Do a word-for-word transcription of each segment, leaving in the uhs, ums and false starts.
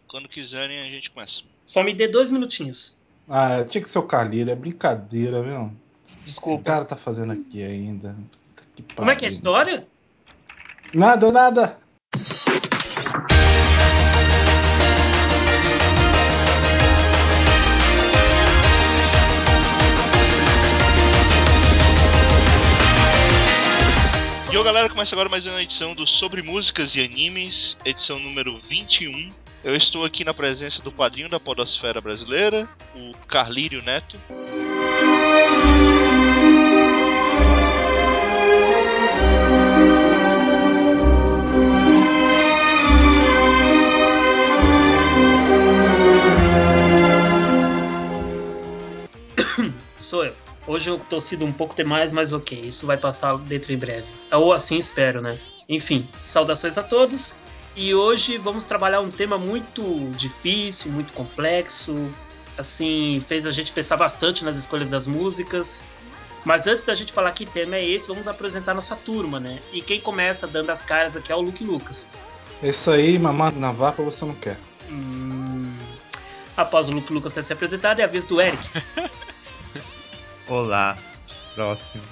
Quando quiserem, a gente começa. Só me dê dois minutinhos. Ah, tinha que ser o Carlinho, é brincadeira, viu? Desculpa. Esse cara tá fazendo aqui ainda. Que Como é que é a história? Nada, nada. E ô galera, começa agora mais uma edição do Sobre Músicas e Animes, edição número vinte e um. Eu estou aqui na presença do padrinho da podosfera brasileira, o Carlírio Neto. Sou eu. Hoje eu tô sido um pouco demais, mas ok, isso vai passar dentro em breve. Ou assim espero, né? Enfim, saudações a todos. E hoje vamos trabalhar um tema muito difícil, muito complexo. Assim, fez a gente pensar bastante nas escolhas das músicas. Mas antes da gente falar que tema é esse, vamos apresentar nossa turma, né? E quem começa dando as caras aqui é o Luke Lucas. Isso aí, mamãe na vaca você não quer. Hum... Após o Luke Lucas ter se apresentado, é a vez do Eric. Olá, próximo.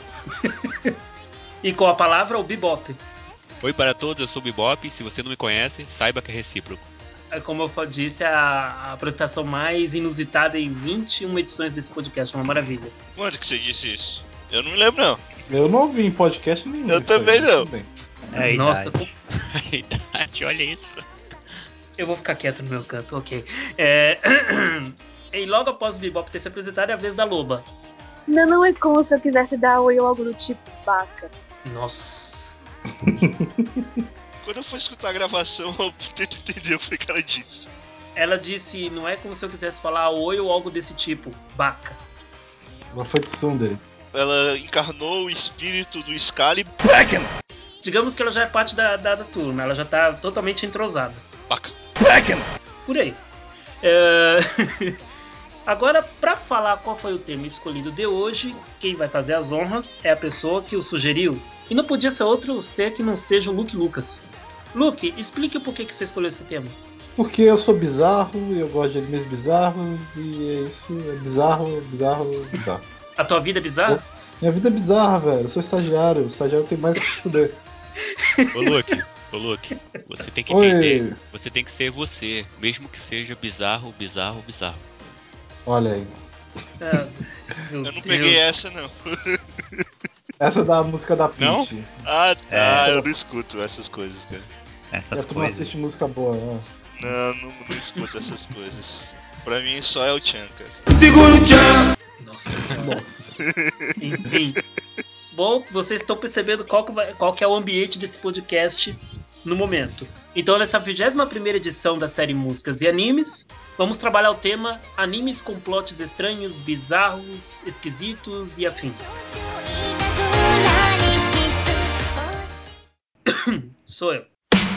E com a palavra, o Bebop. Oi para todos, eu sou o Bebop. Se você não me conhece, saiba que é recíproco. Como eu disse, a, a apresentação mais inusitada em vinte e uma edições desse podcast, uma maravilha. Quando que você disse isso? Eu não me lembro, não. Eu não ouvi em podcast nenhum. Eu também aí, não. Também. É a Nossa, idade. A idade, olha isso. Eu vou ficar quieto no meu canto, ok. É... E logo após o Bebop ter se apresentado, é a vez da Loba. Não, não é como se eu quisesse dar oi ou algo do tipo baca. Nossa. Quando eu for escutar a gravação, eu tento entender o que ela disse. Ela disse, não é como se eu quisesse falar oi ou algo desse tipo, baca. Ela foi de Sundere. Ela encarnou o espírito do Scali. Digamos que ela já é parte da, da, da turma, ela já tá totalmente entrosada. Baca. Por aí. É... Agora, para falar qual foi o tema escolhido de hoje, quem vai fazer as honras é a pessoa que o sugeriu. E não podia ser outro ser que não seja o Luke Lucas. Luke, explique o porquê que você escolheu esse tema. Porque eu sou bizarro, eu gosto de animes bizarros, e é isso, é bizarro, bizarro, bizarro. A tua vida é bizarra? Minha vida é bizarra, velho. Eu sou estagiário, o estagiário tem mais que se fuder. Ô Luke, ô Luke, você tem que Oi. entender, você tem que ser você, mesmo que seja bizarro, bizarro, bizarro. Olha aí. Ah, meu Eu não Deus. peguei essa, não. Essa é da música da Não? Peach. Ah, tá. É. Eu não escuto essas coisas, cara. E Essas tu não coisas. assiste música boa, né? Não, não, não escuto essas coisas. Pra mim só é o Chan, cara. Nossa senhora. Nossa. Enfim. Bom, vocês estão percebendo qual que, vai, qual que é o ambiente desse podcast no momento. Então, nessa vigésima primeira edição da série Músicas e Animes, vamos trabalhar o tema animes com plots estranhos, bizarros, esquisitos e afins. Sou eu.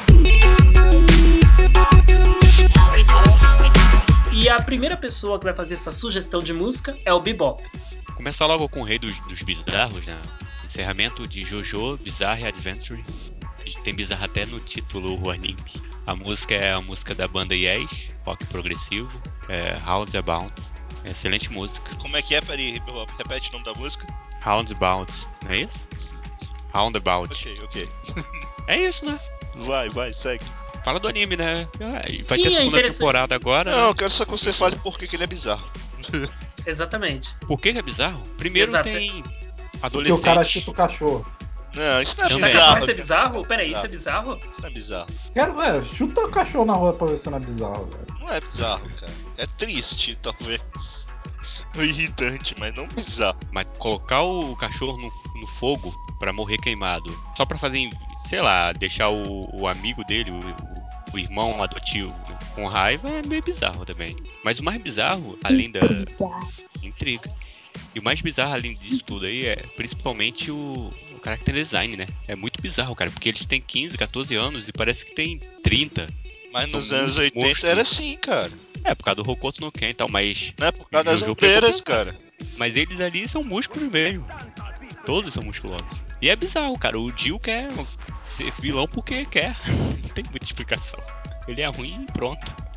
E a primeira pessoa que vai fazer essa sugestão de música é o Bebop. Começar logo com o rei dos, dos bizarros, né? Encerramento de JoJo Bizarre Adventure. Tem bizarro até no título o anime. A música é a música da banda Yes, rock progressivo, é Roundabout. É excelente música. Como é que é? Peraí, repete o nome da música. Roundabout, não é isso? Roundabout. Ok, ok. É isso, né? Vai, vai, segue. Fala do anime, né? Ah, vai Sim, ter a é segunda interessante. temporada agora. Não, Né? eu quero só que você fale por que que ele é bizarro. Exatamente. Por que, que é bizarro? Primeiro Exato, tem Porque adolescente. o cara chuta o cachorro. Não, isso não é Também. Chutar bizarro. cachorro isso é cara. bizarro? Peraí, isso é bizarro? Isso não é bizarro. Quero, é, chuta o cachorro na rua pra ver se não é bizarro, velho. Não é bizarro, cara. É triste, talvez. Ou irritante, mas não bizarro. Mas colocar o cachorro no, no fogo pra morrer queimado, só pra fazer, sei lá, deixar o, o amigo dele, o, o, o irmão adotivo, né, com raiva, é meio bizarro também. Mas o mais bizarro, além da intriga, e o mais bizarro além disso tudo aí é principalmente o, o character design, né? É muito bizarro, cara, porque eles têm quinze, catorze anos e parece que tem trinta. Mas São nos anos muito oitenta monstros. era assim, cara. É, por causa do Hokuto no Ken e tal, mas... Não é por causa das Jojo pegou ombreiras, pesado. cara. Mas eles ali são músculos mesmo. Todos são musculosos. E é bizarro, cara. O Jill quer ser vilão porque quer. Não tem muita explicação. Ele é ruim e pronto.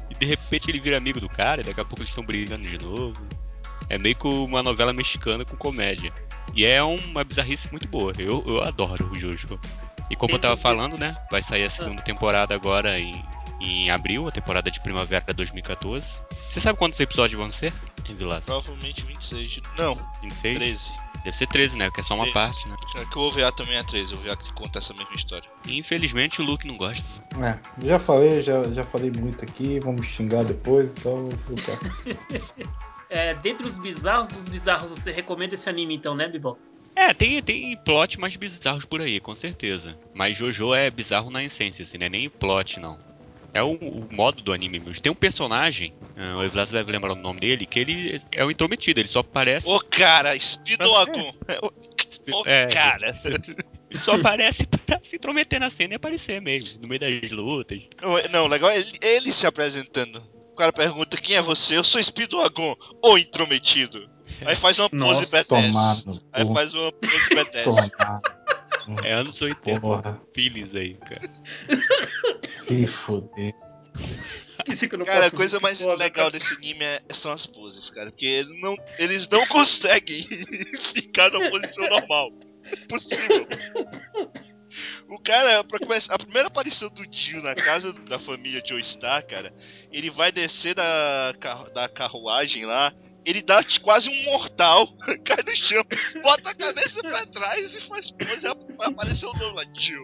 e de repente ele vira amigo do cara, e daqui a pouco eles estão brigando de novo. É meio que uma novela mexicana com comédia. E é uma bizarrice muito boa. Eu, eu adoro o Jojo. E como eu tava falando, né? Vai sair a segunda temporada agora em, em abril, a temporada de primavera de dois mil e quatorze. Você sabe quantos episódios vão ser, Vilas? Provavelmente vinte e seis. Não, vinte e seis? treze. Deve ser treze, né? Porque é só uma treze. parte, né? Acho que o O V A também é treze. O O V A que conta essa mesma história. E infelizmente o Luke não gosta. É, já falei, já, já falei muito aqui, vamos xingar depois, então fica. É, dentre os bizarros dos bizarros, você recomenda esse anime então, né, Bibó? É, tem, tem plot mais bizarros por aí, com certeza. Mas Jojo é bizarro na essência, assim, não é nem plot, não. É o, o modo do anime mesmo. Tem um personagem, uh, o Evlas deve lembrar o nome dele, que ele é o intrometido, ele só aparece... Ô cara, Speedoagon! É. Ô É, cara! ele só aparece pra se intrometer na cena e aparecer mesmo, no meio das lutas. Não, não, legal é ele, ele se apresentando. O cara pergunta quem é você? Eu sou Speedoagon, o intrometido. Aí faz uma pose Nossa. B dez. Tomar no Aí cu. faz uma pose B dez. Tomar. É anos oitenta, Porra. Phillies aí, cara. Se fuder. Esqueci que eu não Cara, a posso coisa ver mais que foda, legal cara. desse anime é- são as poses, cara. Porque ele não- eles não conseguem ficar na posição normal. Impossível. O cara, pra começar, a primeira aparição do Dio na casa da família Joestar, cara, ele vai descer da, carru- da carruagem lá, ele dá t- quase um mortal, cai no chão, bota a cabeça pra trás e faz pose, vai aparecer o nome lá, Dio.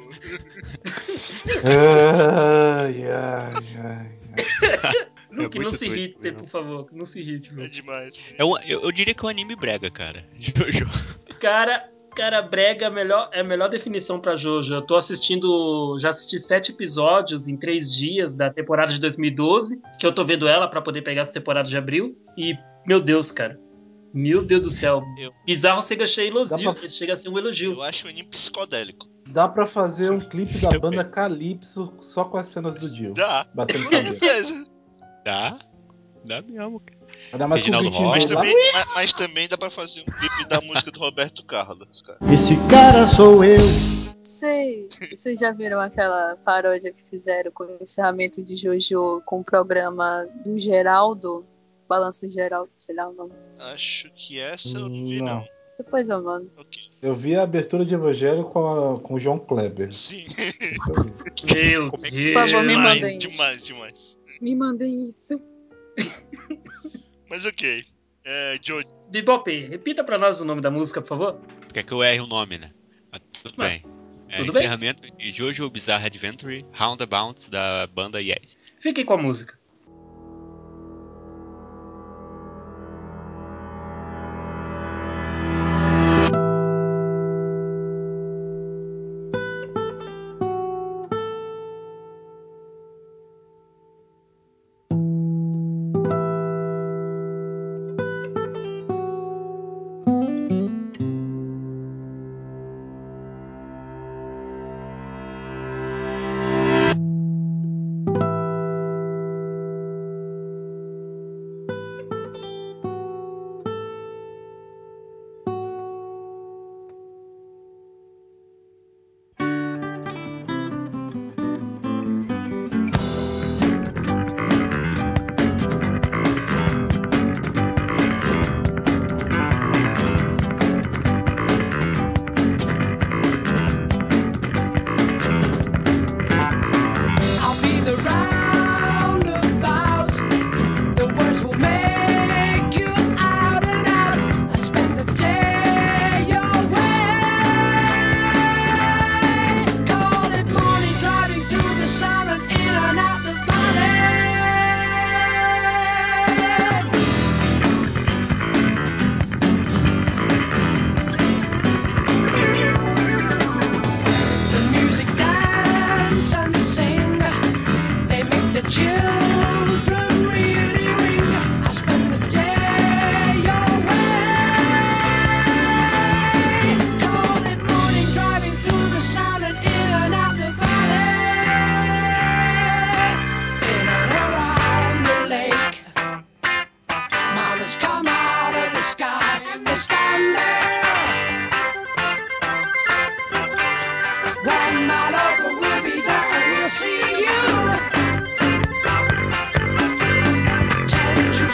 Ai, ai, ai, ai. Luke, É não muito se doido irrite, mesmo. por favor. Não se irrite, É Luke. demais. É um, eu, eu diria que é um anime brega, cara. Jojo. Cara, cara, brega é a melhor, é a melhor definição pra Jojo. Eu tô assistindo, já assisti sete episódios em três dias da temporada de dois mil e doze, que eu tô vendo ela pra poder pegar essa temporada de abril. E, meu Deus, cara. Meu Deus do céu. Eu- Bizarro chega a ser elogio, Dá pra- chega a ser um elogio. Eu acho o anime psicodélico. Dá pra fazer um clipe da Também. banda Calypso só com as cenas do Dio. Dá. Batendo Com cabelo. certeza. Dá? Dá mesmo, cara. Ainda mais com o Reginaldo gritinho Mas dele lá. também, ma- mas também dá pra fazer um clipe da música do Roberto Carlos, cara. Esse cara sou eu. Sei. Vocês já viram aquela paródia que fizeram com o encerramento de Jojo com o programa do Geraldo? Balanço Geraldo, sei lá o nome. Acho que essa eu não vi, não. Não. Depois eu mando. Ok. Eu vi a abertura de Evangelho com, a- com o João Kleber. Sim. Isso eu vi. Meu Como é que- Deus. Por favor, me demais, mandem isso. demais, demais. Me mandem isso. Mas ok. É, Jojo. Bebop, repita pra nós o nome da música, por favor. Quer que eu erre o nome, né? Mas tudo Mas, bem. É, tudo bem. encerramento de Jojo Bizarre Adventure Roundabout da banda Yes. Fiquem com a música.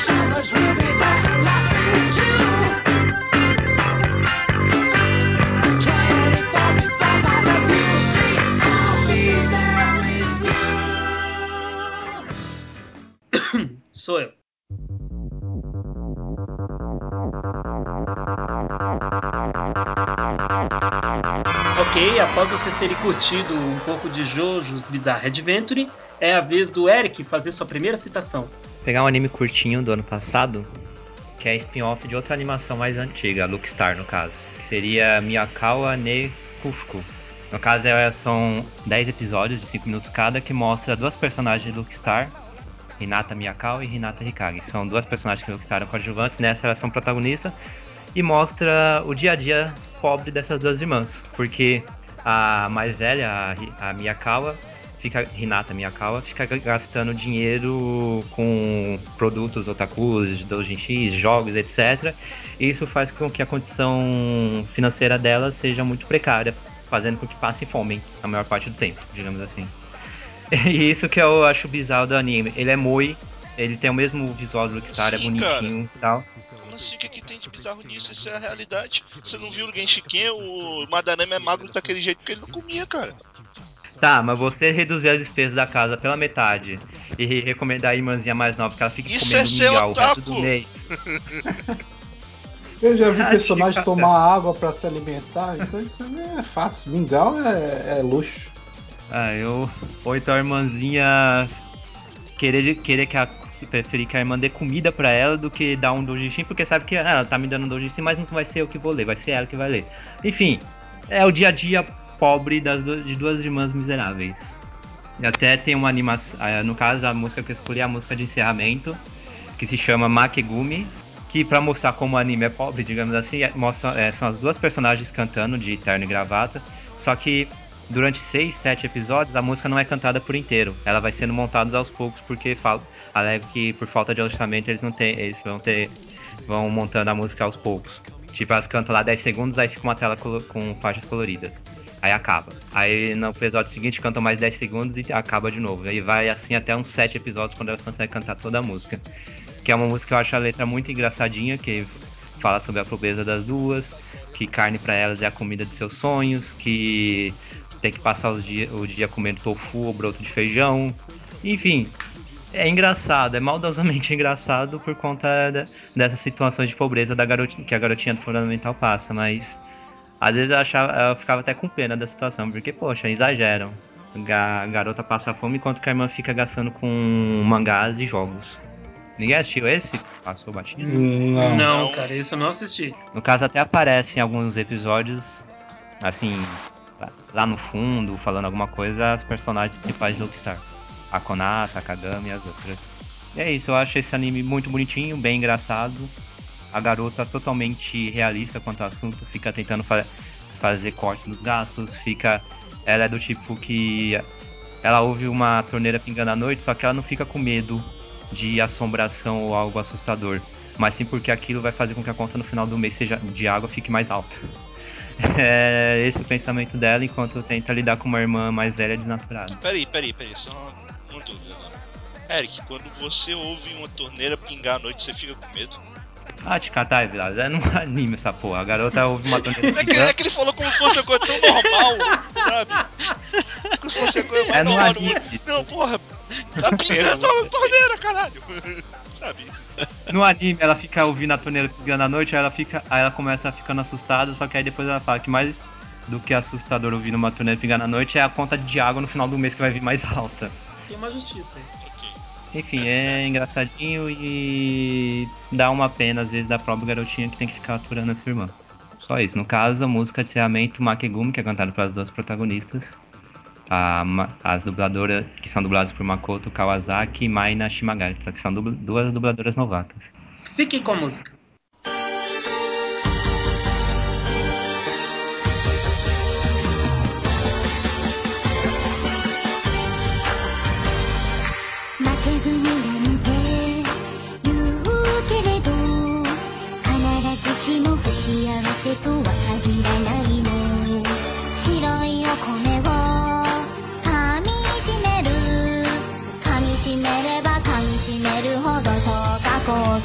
so much we'll be there laughing too. twenty-four before my love you see, I'll be there with you. Sou eu. Ok, após vocês terem curtido um pouco de JoJo's Bizarre Adventure, é a vez do Eric fazer sua primeira citação. Pegar um anime curtinho do ano passado, que é spin-off de outra animação mais antiga, Lookstar no caso, que seria Miyakawa ne Kufuku. No caso é, são dez episódios de cinco minutos cada, que mostra duas personagens de Lookstar, Hinata Miyakawa e Hinata Hikage. São duas personagens que Lookstar são coadjuvantes, nessa elas são protagonistas, e mostra o dia a dia pobre dessas duas irmãs, porque a mais velha, a, a Miyakawa, fica, Hinata Miyakawa, fica gastando dinheiro com produtos otakus, doujinshis, jogos, etcétera. E isso faz com que a condição financeira dela seja muito precária, fazendo com que passe fome a maior parte do tempo, digamos assim. E isso que eu acho bizarro do anime. Ele é moi, ele tem o mesmo visual do Lookstar, é Sim, bonitinho e tal. Como assim? O que, que tem de bizarro nisso? Isso é a realidade. Você não viu no Genshiken? O Madarame é magro daquele jeito porque ele não comia, cara. Tá, mas você reduzir as despesas da casa pela metade e recomendar a irmãzinha mais nova que ela fique Isso comendo é ser mingau o resto do otaku! mês. Eu já vi Ah, personagem cara. tomar água pra se alimentar, então isso é fácil. Mingau é, é luxo. Ah, eu. Ou então a irmãzinha querer, querer que a. Preferir que a irmã dê comida pra ela do que dar um doujinshi, porque sabe que ah, ela tá me dando um doujinshi, mas não vai ser eu que vou ler, vai ser ela que vai ler. Enfim, é o dia a dia pobre das duas, de duas irmãs miseráveis. E até tem uma animação, no caso a música que eu escolhi é a música de encerramento, que se chama Makegumi, que pra mostrar como o anime é pobre, digamos assim, é, mostra, é, são as duas personagens cantando de terno e gravata, só que durante seis, sete episódios a música não é cantada por inteiro, ela vai sendo montada aos poucos, porque falo, alegam que por falta de orçamento eles não têm, eles vão ter, vão montando a música aos poucos. Tipo, elas cantam lá dez segundos, aí fica uma tela colo- com faixas coloridas. Aí acaba. Aí no episódio seguinte cantam mais dez segundos e acaba de novo. Aí vai assim até uns sete episódios quando elas conseguem cantar toda a música. Que é uma música que eu acho a letra muito engraçadinha, que fala sobre a pobreza das duas, que carne pra elas é a comida de seus sonhos, que tem que passar o dia, o dia comendo tofu ou broto de feijão. Enfim, é engraçado, é maldosamente engraçado por conta da, dessas situações de pobreza da garotinha, que a garotinha do fundamental passa, mas às vezes eu, achava, eu ficava até com pena da situação, porque, poxa, exageram. A garota passa fome enquanto que a irmã fica gastando com mangás e jogos. Ninguém assistiu esse? Passou batido? Não. Não, Não. cara, isso eu não assisti. No caso, até aparece em alguns episódios, assim, lá no fundo, falando alguma coisa, as personagens principais de Lookstar. A Konata, a Kagami e as outras. E é isso, eu acho esse anime muito bonitinho, bem engraçado. A garota totalmente realista quanto ao assunto, fica tentando fa- fazer corte nos gastos, fica... Ela é do tipo que... Ela ouve uma torneira pingando à noite, só que ela não fica com medo de assombração ou algo assustador. Mas sim porque aquilo vai fazer com que a conta no final do mês seja, de água fique mais alta. É esse o pensamento dela, enquanto tenta lidar com uma irmã mais velha desnaturada. Peraí, peraí, peraí, só uma, uma dúvida agora. Eric, quando você ouve uma torneira pingar à noite, você fica com medo? Ah, te catar, viado. É num anime essa porra. A garota ouve uma torneira É que, é pingando. que ele falou como se fosse uma coisa tão normal, sabe? Como se fosse a coisa mais É no normal do anime. mundo. Não, porra, tá pingando a torneira, caralho. Sabe? No anime, ela fica ouvindo a torneira pingando à noite, aí ela, fica, aí ela começa a ficando assustada, só que aí depois ela fala que mais do que assustador ouvindo uma torneira pingando à noite é a conta de água no final do mês que vai vir mais alta. Tem uma justiça aí. Ok. Enfim, é engraçadinho e dá uma pena às vezes da própria garotinha que tem que ficar aturando essa irmã. Só isso. No caso, a música de encerramento Makegumi, que é cantada pelas duas protagonistas. A, ma- as dubladoras, que são dubladas por Makoto Kawasaki e Maina Shimagari, que são dubl- duas dubladoras novatas. Fiquem com a música. 負けずになんて言うけれど必ずしも不幸せとは限らないの白いお米を噛みしめる噛みしめれば噛みしめるほど消化酵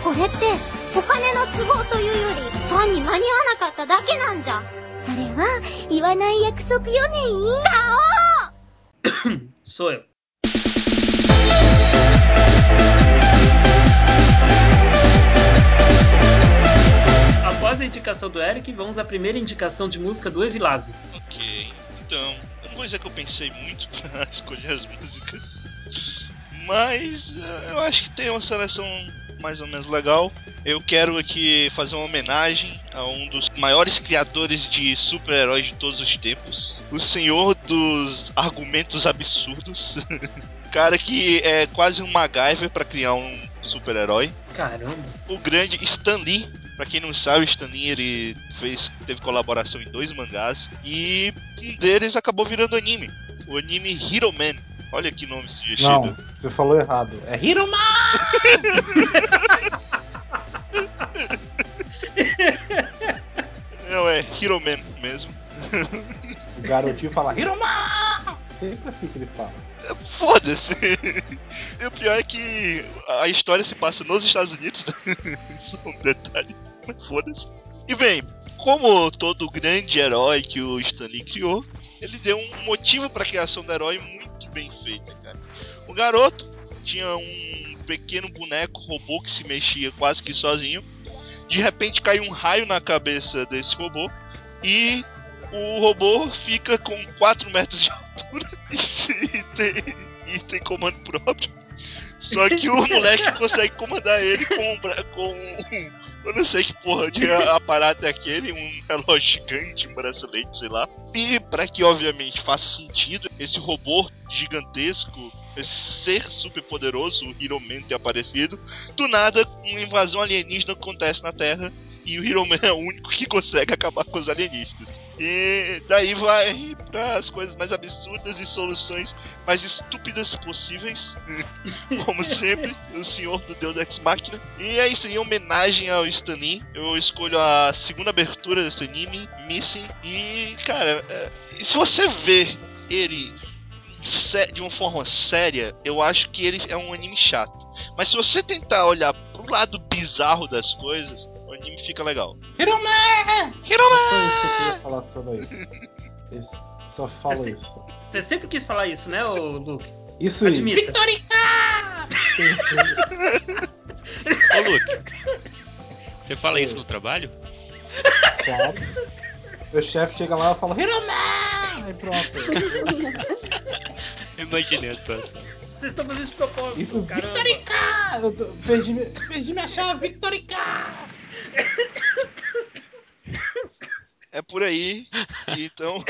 これってお金の都合というより単に間に合わなかっただけなんじゃ。それは言わない約束よね。ガオ Sou eu. Após a indicação do Eric, vamos à primeira indicação de música do Evilásio. Ok, então, eu não vou dizer que eu pensei muito pra escolher as músicas, mas uh, eu acho que tem uma seleção mais ou menos legal. Eu quero aqui fazer uma homenagem a um dos maiores criadores de super-heróis de todos os tempos, o senhor dos argumentos absurdos, cara que é quase um MacGyver pra criar um super-herói. Caramba. O grande Stan Lee. Pra quem não sabe, o Stan Lee, ele fez, teve colaboração em dois mangás e um deles acabou virando anime. O anime Hero Man. Olha que nome sugestivo. Não, você falou errado. É Hero Man! Não, é Hero Man mesmo. O garotinho fala Hero Man! Sempre assim que ele fala. Foda-se! E o pior é que a história se passa nos Estados Unidos. Só um detalhe. Foda-se. E bem, como todo grande herói que o Stan Lee criou, ele deu um motivo para a criação do herói muito bem feita, cara. O garoto tinha um pequeno boneco robô que se mexia quase que sozinho. De repente cai um raio na cabeça desse robô e o robô fica com quatro metros de altura e tem, e tem comando próprio. Só que o moleque consegue comandar ele com, com um, eu não sei que porra de aparato é aquele, um relógio gigante, um bracelete, sei lá. E para que obviamente faça sentido esse robô gigantesco, esse ser super poderoso, o Hero Man ter aparecido, do nada uma invasão alienígena acontece na Terra e o Hero Man é o único que consegue acabar com os alienígenas. E daí vai para as coisas mais absurdas e soluções mais estúpidas possíveis. Como sempre, o senhor do Deus Ex Machina. E é isso aí, em homenagem ao Stan Lee, eu escolho a segunda abertura desse anime, Missing. E, cara, é, se você vê ele de uma forma séria, eu acho que ele é um anime chato. Mas se você tentar olhar pro lado bizarro das coisas, o anime fica legal. Hero Man! Hero É Man! só isso que eu queria falar sobre aí. Esse só fala Você- isso. Você sempre quis falar isso, né, ô Luke? Isso aí. Admita. Ô, Luke, você fala isso no trabalho? Claro. Meu chefe chega lá e fala Hero Man! Aí pronto. Eu imaginei a situação. Vocês estão fazendo de propósito, Isso, caramba. Victorica! Eu tô- perdi, mi- perdi minha chave, Victorica! É por aí. Então,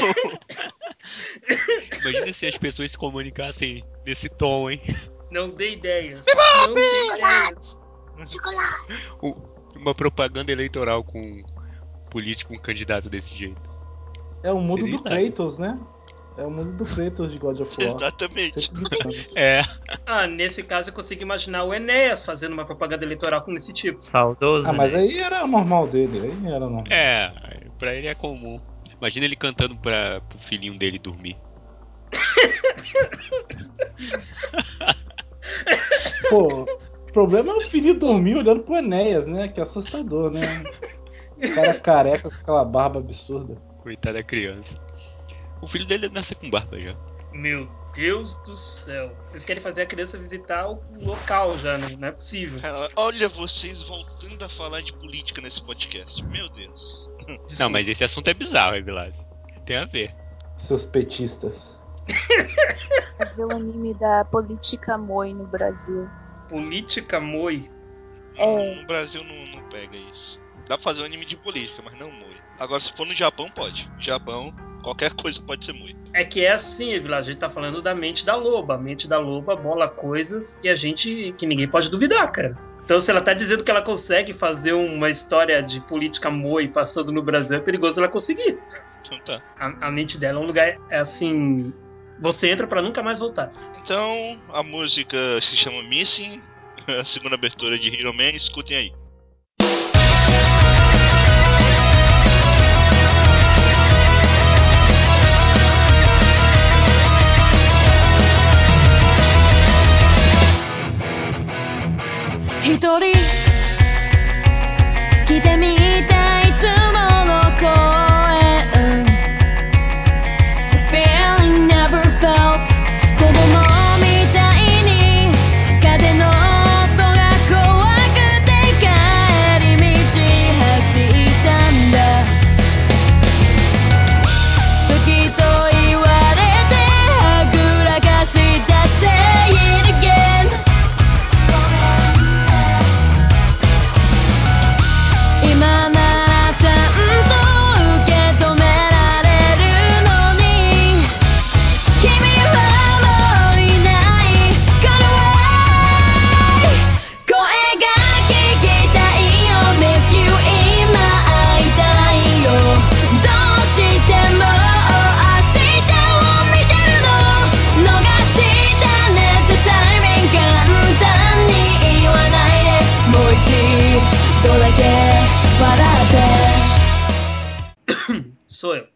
Imagina se as pessoas se comunicassem nesse tom, hein? Não dei ideias. Não dei ideias. Chocolate! Um- Uma propaganda eleitoral com um político, um candidato desse jeito. É o mundo Seria do hilário. Kratos, né? É o mundo do Kratos de God of War. exatamente. Sempre gritando. É, Ah, nesse caso eu consigo imaginar o Enéas fazendo uma propaganda eleitoral com esse tipo. Saudoso, Ah, mas né? aí era o normal dele, aí era normal. é, pra ele é comum. Imagina ele cantando pra, pro filhinho dele dormir. Pô, o problema é o filho dormir olhando pro Enéas, né? Que é assustador, né? O cara careca com aquela barba absurda. Coitada da criança. O filho dele nasce com barba já. Meu Deus do céu. Vocês querem fazer a criança visitar o local já, né? Não é possível. Cara, olha vocês voltando a falar de política nesse podcast. Meu Deus. Não, mas esse assunto é bizarro, hein, Vilas? Tem a ver. Seus petistas. Fazer o anime da política Moi no Brasil. Política Moi. É. No Brasil não, não pega isso. Dá pra fazer um anime de política, mas não Moi. Agora, se for no Japão, pode. No Japão, qualquer coisa pode ser Moi. É que é assim, Evilá, a gente tá falando da mente da loba. A mente da loba bola coisas que a gente. que ninguém pode duvidar, cara. Então, se ela tá dizendo que ela consegue fazer uma história de política Moi passando no Brasil, é perigoso ela conseguir. Então tá. A, a mente dela é um lugar, é assim. Você entra pra nunca mais voltar. Então, a música se chama Missing, a segunda abertura de Hero Man, escutem aí. Sou eu.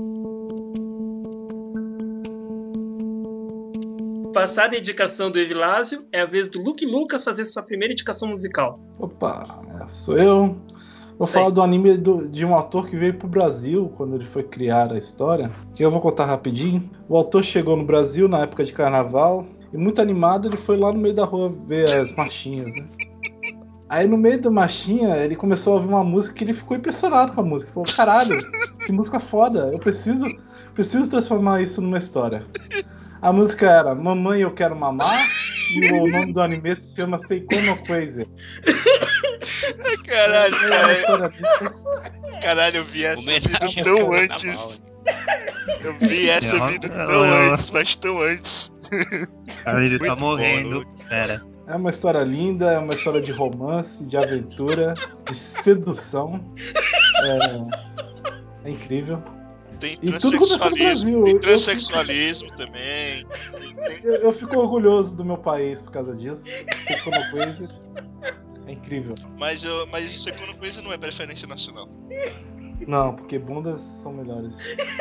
Passada a indicação do Evilásio, é a vez do Luke Lucas fazer sua primeira indicação musical. Opa, sou eu. Vou Isso aí. falar do anime do- de um autor que veio pro Brasil quando ele foi criar a história, que eu vou contar rapidinho. O autor chegou no Brasil na época de carnaval e muito animado ele foi lá no meio da rua ver as marchinhas, né? Aí no meio da marchinha ele começou a ouvir uma música que ele ficou impressionado com a música. Ele falou, caralho, que música foda, eu preciso, preciso transformar isso numa história. A música era Mamãe Eu Quero Mamar e o nome do anime se chama Seiko no Crazy. Caralho, É uma cara. história muito... Caralho, eu vi essa Homenagem vida ao tão carnaval, antes. Eu vi essa Eu- vida eu- tão eu- antes, mas tão antes. Cara, ele tá Muito bom, morrendo. Lucas. Pera. É uma história linda, é uma história de romance, de aventura, de sedução. É, é incrível. Tem E tudo aconteceu no transexualismo, Brasil. tem Eu- transexualismo também. Tem- Eu, eu fico orgulhoso do meu país por causa disso. Seiko no Crazy é incrível. Mas, eu, mas isso aqui coisa não é preferência nacional. Não, porque bundas são melhores.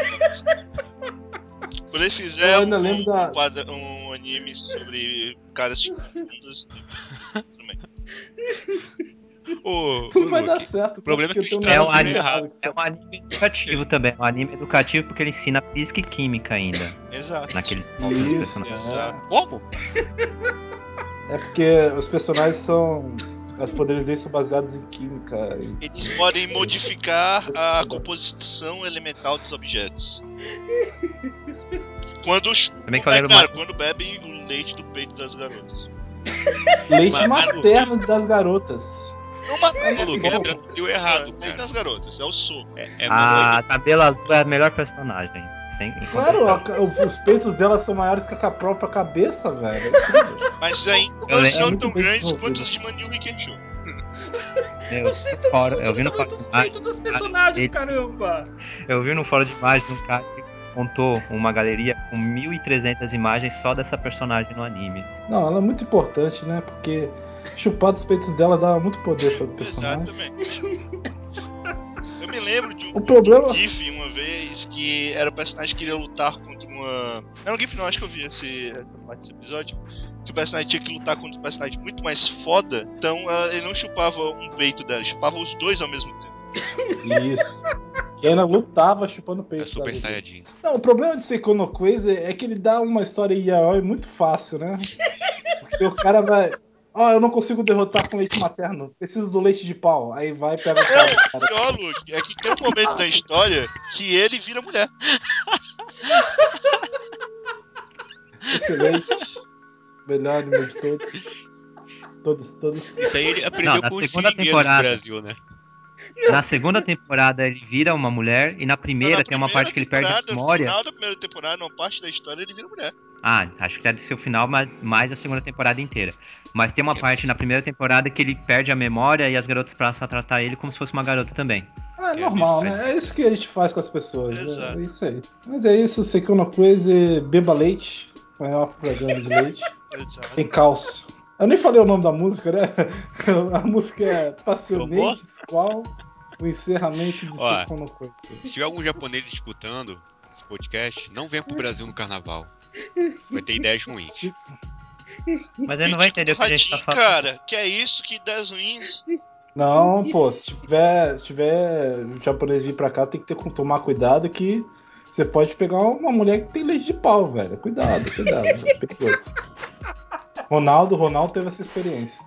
Quando ele fizer Eu um, ainda lembro da- um, quadra- um anime sobre caras de bundas, tudo bem. Ô, Não ô, vai dar Luke, certo. o problema é porque que o tem um É um, negócio anime, muito errado que é você- um anime educativo também. É um anime educativo porque ele ensina física e química ainda. Exato. Naquele Isso, Exato. é. Como? É porque os personagens são. Os poderes deles são baseados em química. e- Eles podem modificar a Entendeu? composição elemental dos objetos. Quando, Também é falaram claro, uma- quando bebem o leite do peito das garotas. Leite Mas- materno das garotas. Não ma- Ô, Luke, ele bom. traduziu errado, leite cara. das garotas, é o soco. É, é A Cabelo Azul é a melhor personagem. Sem, em Claro, a ca- os peitos dela são maiores que a própria cabeça, velho. É incrível. Mas ainda Eu não lembro são muito tão bem grandes desenvolvido. quanto os de Manu Rikenshu. Eu, Você vi tá no fórum- discutindo eu vi no o tamanho fórum dos de peitos dos personagens, ele- caramba! Eu vi no fórum de imagens um cara que montou uma galeria com mil e trezentas imagens só dessa personagem no anime. Não, ela é muito importante, né? Porque chupar dos peitos dela dá muito poder para o personagem. Exatamente. Eu me lembro de um, O problema. de um GIF uma vez que era o personagem que queria lutar contra uma. Era um GIF, não, acho que eu vi esse, essa parte desse episódio. Que o personagem tinha que lutar contra um personagem muito mais foda. Então ela- ele não chupava um peito dela, ele chupava os dois ao mesmo tempo. Isso. E ainda lutava chupando o É peito. Super da- Saiyajin. Não, o problema de Seiko no Crazy é que ele dá uma história yaoi muito fácil, né? Porque o cara vai. Ó, eu não consigo derrotar com leite materno. Preciso do leite de pau. Aí vai e pega o pau. do cara. Pior, Luke, é que tem um momento da história que ele vira mulher. Excelente. Melhor anime de todos. Todos, todos. Isso aí ele aprendeu Não, na com os segunda seringueiros do temporada. Brasil, né? Na segunda temporada ele vira uma mulher e na primeira Na tem uma primeira parte que ele perde a temporada, No memória. final da primeira temporada, uma parte da história, ele vira mulher. Ah, acho que deve ser o final, mas mais a segunda temporada inteira. Mas tem uma parte na primeira temporada que ele perde a memória e as garotas passam a tratar ele como se fosse uma garota também. Ah, é Que normal, absurdo. né? É isso que a gente faz com as pessoas. Exato. É isso aí. Mas é isso, Seiko no Crazy, beba leite. Maior propaganda de leite. Exato. Tem cálcio. Eu nem falei o nome da música, né? A música é Passionate Squall, o encerramento de Ó. Seiko no Crazy. Se tiver algum japonês escutando esse podcast, não venha pro Brasil no carnaval. Você vai ter ideias ruins. Mas ele não vai entender o que a gente tá Radinho, falando. cara, que é isso? Que ideias ruins? Não, pô, se tiver, se tiver um japonês vir pra cá, tem que ter que tomar cuidado que você pode pegar uma mulher que tem leite de pau, velho. Cuidado, cuidado. É perigoso. Ronaldo, Ronaldo teve essa experiência.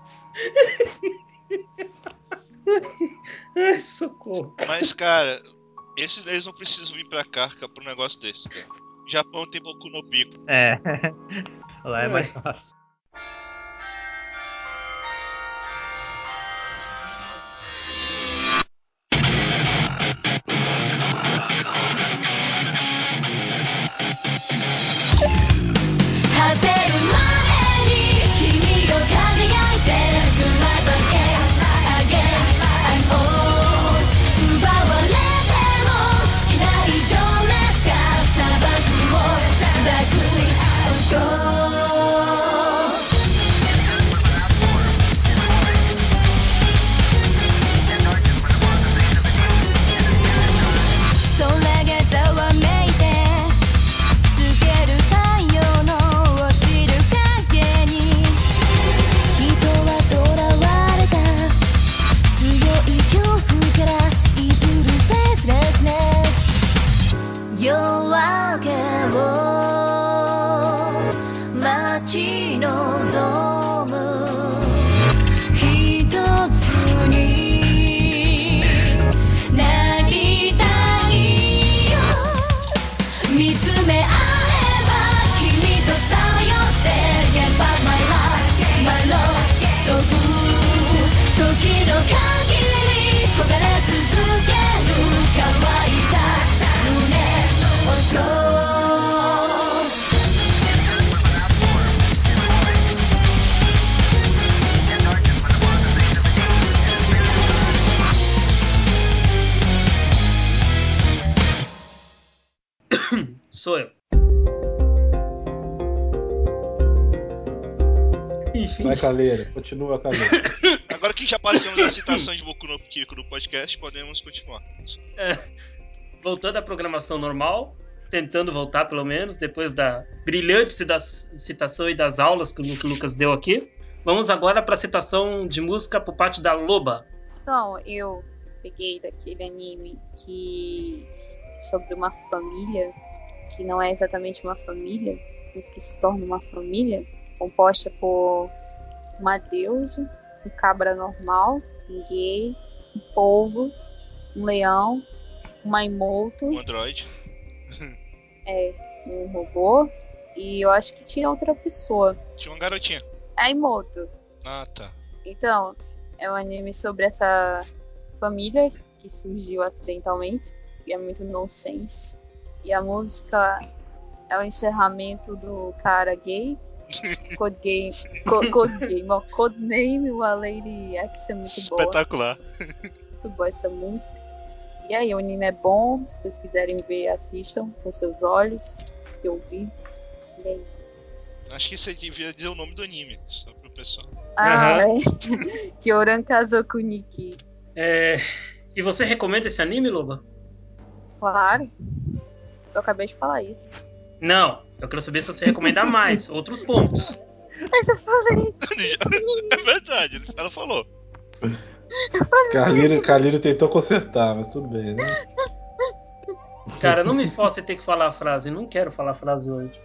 Ai, socorro. Mas, cara, esses eles não precisam vir pra cá pra um negócio desse, cara. Japão tem Boku no Pico. É. Lá é mais fácil. ち望む一つになりたいよ見つめ合えば君とさまよって Get back my love my love そう時の限り焦がれ続ける乾いた胸をそう Sou eu. Enfim. Vai, Calheira. Continua, Calheira. Agora que já passamos a citação de Boku no Pico no podcast, podemos continuar. É, voltando à programação normal, tentando voltar pelo menos, depois da brilhante cita- citação e das aulas que o Lucas deu aqui. Vamos agora para a citação de música por parte da Loba. Então, eu peguei daquele anime que sobre uma família que não é exatamente uma família, mas que se torna uma família, composta por uma deusa, um cabra normal, um gay, um polvo, um leão, um maimoto, Um Android. é, um robô, e eu acho que tinha outra pessoa. Tinha uma garotinha. A Imoto. Ah, tá. Então, é um anime sobre essa família que surgiu acidentalmente, e é muito nonsense. E a música é o encerramento do cara gay. Code Game. Co- Code Game, ó. Codename A Lady X é muito boa. Espetacular. Muito boa essa música. E aí, o anime é bom. Se vocês quiserem ver, assistam com seus olhos e ouvidos. E é isso. Acho que você devia dizer o nome do anime, só pro pessoal. Ah, Aham. é. Kyoran Kazoku Niki. É, E você recomenda esse anime, Loba? Claro. Eu acabei de falar isso. Não, eu quero saber se você recomenda mais, outros pontos. Mas eu falei. É verdade, ela falou. Carlinho, Carlinho tentou consertar, mas tudo bem, né? Cara, não me force ter que falar a frase, não quero falar a frase hoje.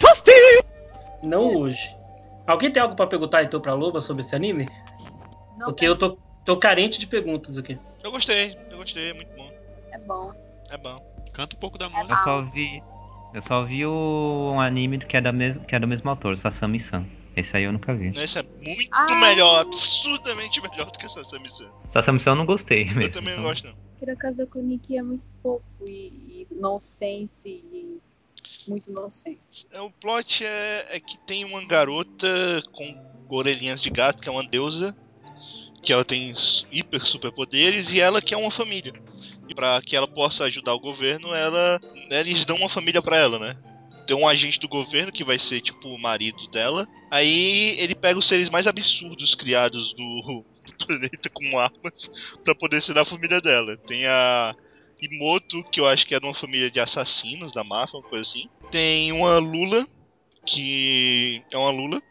Não hoje. Alguém tem algo pra perguntar então pra Loba sobre esse anime? Não, Porque eu tô, tô carente de perguntas aqui. Eu gostei, eu gostei, é muito bom. é bom. É bom. Canta um pouco da É música. Eu bom. só vi. Eu só vi o um anime que é, da mes... que é do mesmo autor, Sasami-san. Esse aí eu nunca vi. Esse é muito Ah. melhor, absurdamente melhor do que essa Sami-san. Sasami-san eu não gostei mesmo. Eu também não então. gosto, não. Kyoran Kazoku Niki é muito fofo e, e nonsense e muito nonsense. É, o plot é, é que tem uma garota com orelhinhas de gato, que é uma deusa, que ela tem hiper super poderes, e ela quer uma família. E pra que ela possa ajudar o governo, ela eles dão uma família pra ela, né? Tem um agente do governo que vai ser tipo o marido dela. Aí ele pega os seres mais absurdos criados do, do planeta com armas pra poder ser da família dela. Tem a Imoto, que eu acho que era uma família de assassinos da máfia, uma coisa assim. Tem uma Lula, que é uma Lula.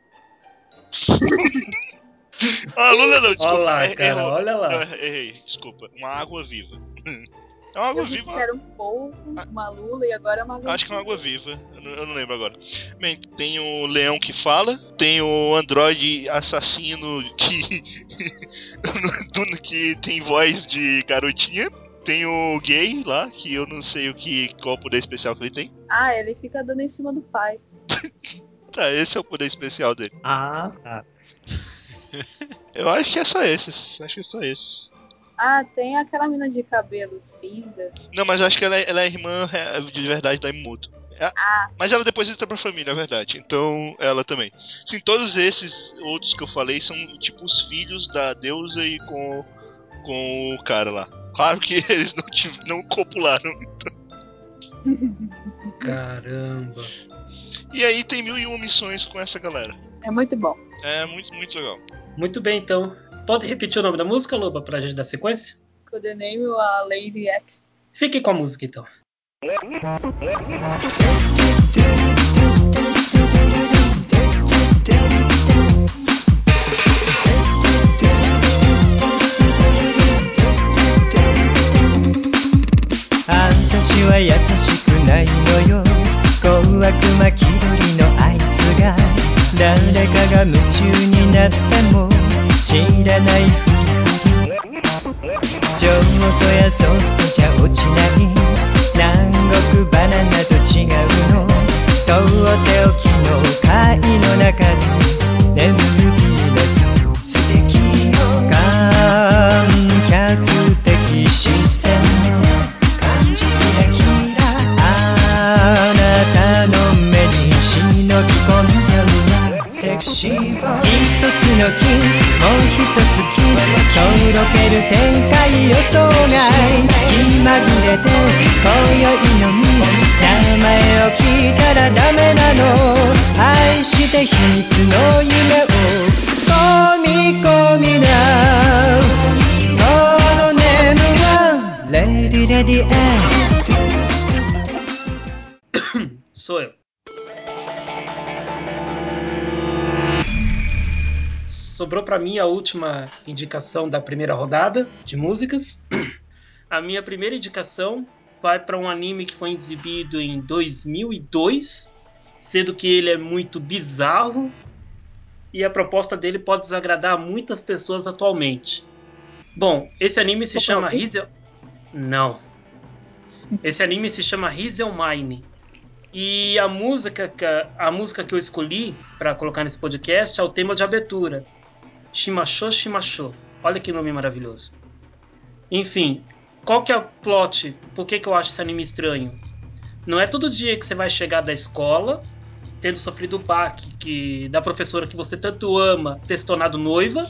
Ah, Lula não, desculpa. Olha lá, Er- cara, errou. olha lá. Não, errei, desculpa. Uma água viva. É uma água Eu disse viva. que era um polvo, uma lula e agora é uma lula. Acho que é uma água viva, eu não, eu não lembro agora. Bem, tem o leão que fala, tem o androide assassino que. do- que tem voz de garotinha, tem o gay lá, que eu não sei o que qual o poder especial que ele tem. Ah, ele fica dando em cima do pai. Tá, esse é o poder especial dele. Ah, tá. Eu acho que é só esses, acho que é só esses. Ah, tem aquela mina de cabelo cinza. Não, mas eu acho que ela é, ela é irmã é, de verdade da Imoto. É- mas ela depois entra pra família, é verdade. Então, ela também. Sim, todos esses outros que eu falei são tipo os filhos da deusa e com, com o cara lá. Claro que eles não, tiv- não copularam. Caramba. E aí tem mil e uma missões com essa galera. É muito bom. É muito, muito legal. Muito bem, então. Pode repetir o nome da música, Loba, pra gente dar sequência? Codename A Lady X. Fique com a música, então. 私は優しくないのよ。小悪魔気取りのあいつが誰かが夢中になっても知らないふりちょっとやそっとじゃ落ちない南国バナナと違うのとっておきの貝の中で眠るビーナス素敵よ観客的視線の感じキラキラあなたの目に忍び込んじゃうセクシーボーイ一つのキスもう一つキスとろける展開予想外気まぐれで今宵のミス名前を聞いたらダメなの愛して秘密の夢を込み込みだこのネームはレディレディエス Sou eu. Sobrou pra mim a última indicação da primeira rodada de músicas. A minha primeira indicação vai para um anime que foi exibido em dois mil e dois, sendo que ele é muito bizarro e a proposta dele pode desagradar muitas pessoas atualmente. Bom, esse anime se chama Rizel... Não. Esse anime se chama Rizelmine. E a música, que, a música que eu escolhi para colocar nesse podcast é o tema de abertura. Shimasho Shimasho. Olha que nome maravilhoso. Enfim, qual que é o plot? Por que, que eu acho esse anime estranho? Não é todo dia que você vai chegar da escola tendo sofrido o baque que, da professora que você tanto ama ter se tornado noiva.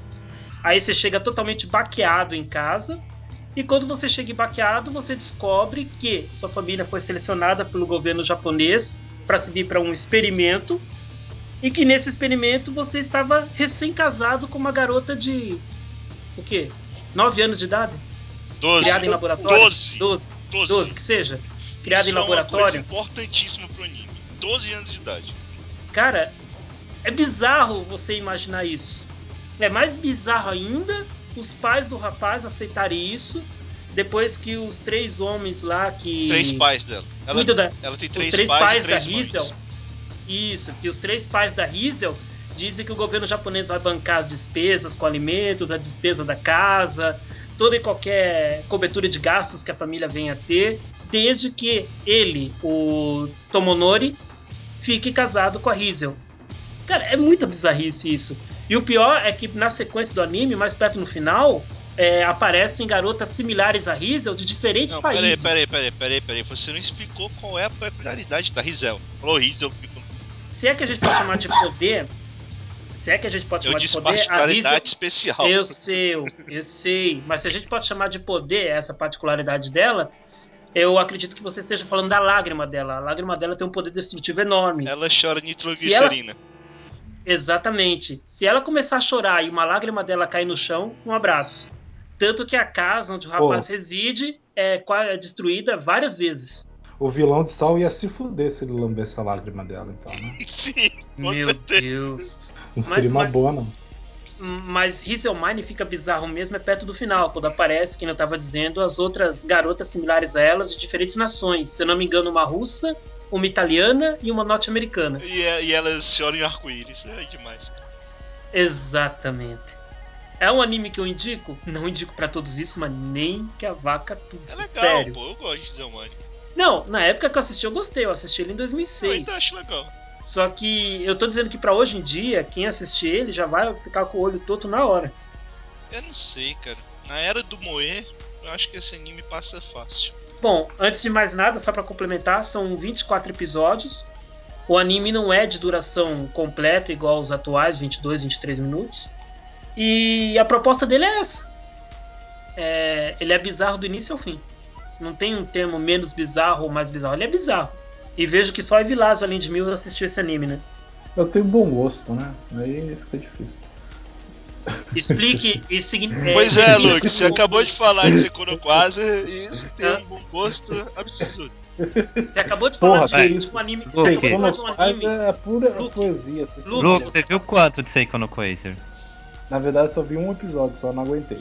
Aí você chega totalmente baqueado em casa. E quando você chega baqueado, você descobre que sua família foi selecionada pelo governo japonês para seguir para um experimento. E que nesse experimento você estava recém-casado com uma garota de... o quê? nove anos de idade? doze. Criada em laboratório? doze. doze. doze. doze, que seja. Criada em Isso laboratório. É uma coisa importantíssima pro anime. doze anos de idade. Cara, é bizarro você imaginar isso. É mais bizarro ainda os pais do rapaz aceitarem isso depois que os três homens lá que... Três pais dela. Ela, da, ela tem três os três pais, pais e três da mães. Rizel. Isso, que os três pais da Rizel dizem que o governo japonês vai bancar as despesas com alimentos, a despesa da casa, toda e qualquer cobertura de gastos que a família venha a ter, desde que ele, o Tomonori, fique casado com a Rizel. Cara, é muita bizarrice isso. E o pior é que na sequência do anime, mais perto no final, é, aparecem garotas similares a Rizel de diferentes não, países. Peraí, peraí, peraí, peraí, peraí. Você não explicou qual é a peculiaridade da Rizel. Falou Rizel, ficou... Se é que a gente pode chamar de poder... Se é que a gente pode eu chamar de disse poder... particularidade a Rizel... especial. Eu sei, eu sei. Mas se a gente pode chamar de poder essa particularidade dela... Eu acredito que você esteja falando da lágrima dela. A lágrima dela tem um poder destrutivo enorme. Ela chora nitroglicerina. Ela... Exatamente. Se ela começar a chorar e uma lágrima dela cair no chão, um abraço. Tanto que a casa onde o rapaz Pô. reside é destruída várias vezes. O vilão de Sal ia se fuder se ele lambesse a lágrima dela, então, né? Sim. Meu Deus. Não seria mas, uma mas, boa, não. Mas Rizelmine fica bizarro mesmo é perto do final, quando aparece, que eu estava dizendo, as outras garotas similares a elas de diferentes nações. Se eu não me engano, uma russa, uma italiana e uma norte-americana. E, e elas choram em arco-íris, é demais. Exatamente. É um anime que eu indico? Não indico pra todos isso, mas nem que a vaca tussa. É legal, sério. pô, eu gosto de Rizelmine. Não, na época que eu assisti eu gostei, eu assisti ele em dois mil e seis. Eu ainda acho legal. Só que eu tô dizendo que pra hoje em dia, quem assistir ele já vai ficar com o olho torto na hora. Eu não sei, cara. Na era do Moe, eu acho que esse anime passa fácil. Bom, antes de mais nada, só pra complementar, são vinte e quatro episódios. O anime não é de duração completa, igual os atuais, vinte e dois, vinte e três minutos. E a proposta dele é essa. É, ele é bizarro do início ao fim. Não tem um termo menos bizarro ou mais bizarro. Ele é bizarro. E vejo que só Evilásio, além de mim, assistiu esse anime, né? Eu tenho bom gosto, né? Aí fica difícil. Explique e significa. Pois é, Luke, você acabou de falar de Sekono Quase e você tem um bom gosto absurdo. Você acabou de falar Porra, de, isso. de um anime. Luke, Você acabou de falar de um anime. É pura Luke, poesia. Luke, Luke, você viu quanto de Seiko no Quasar? Na verdade, só vi um episódio, só não aguentei.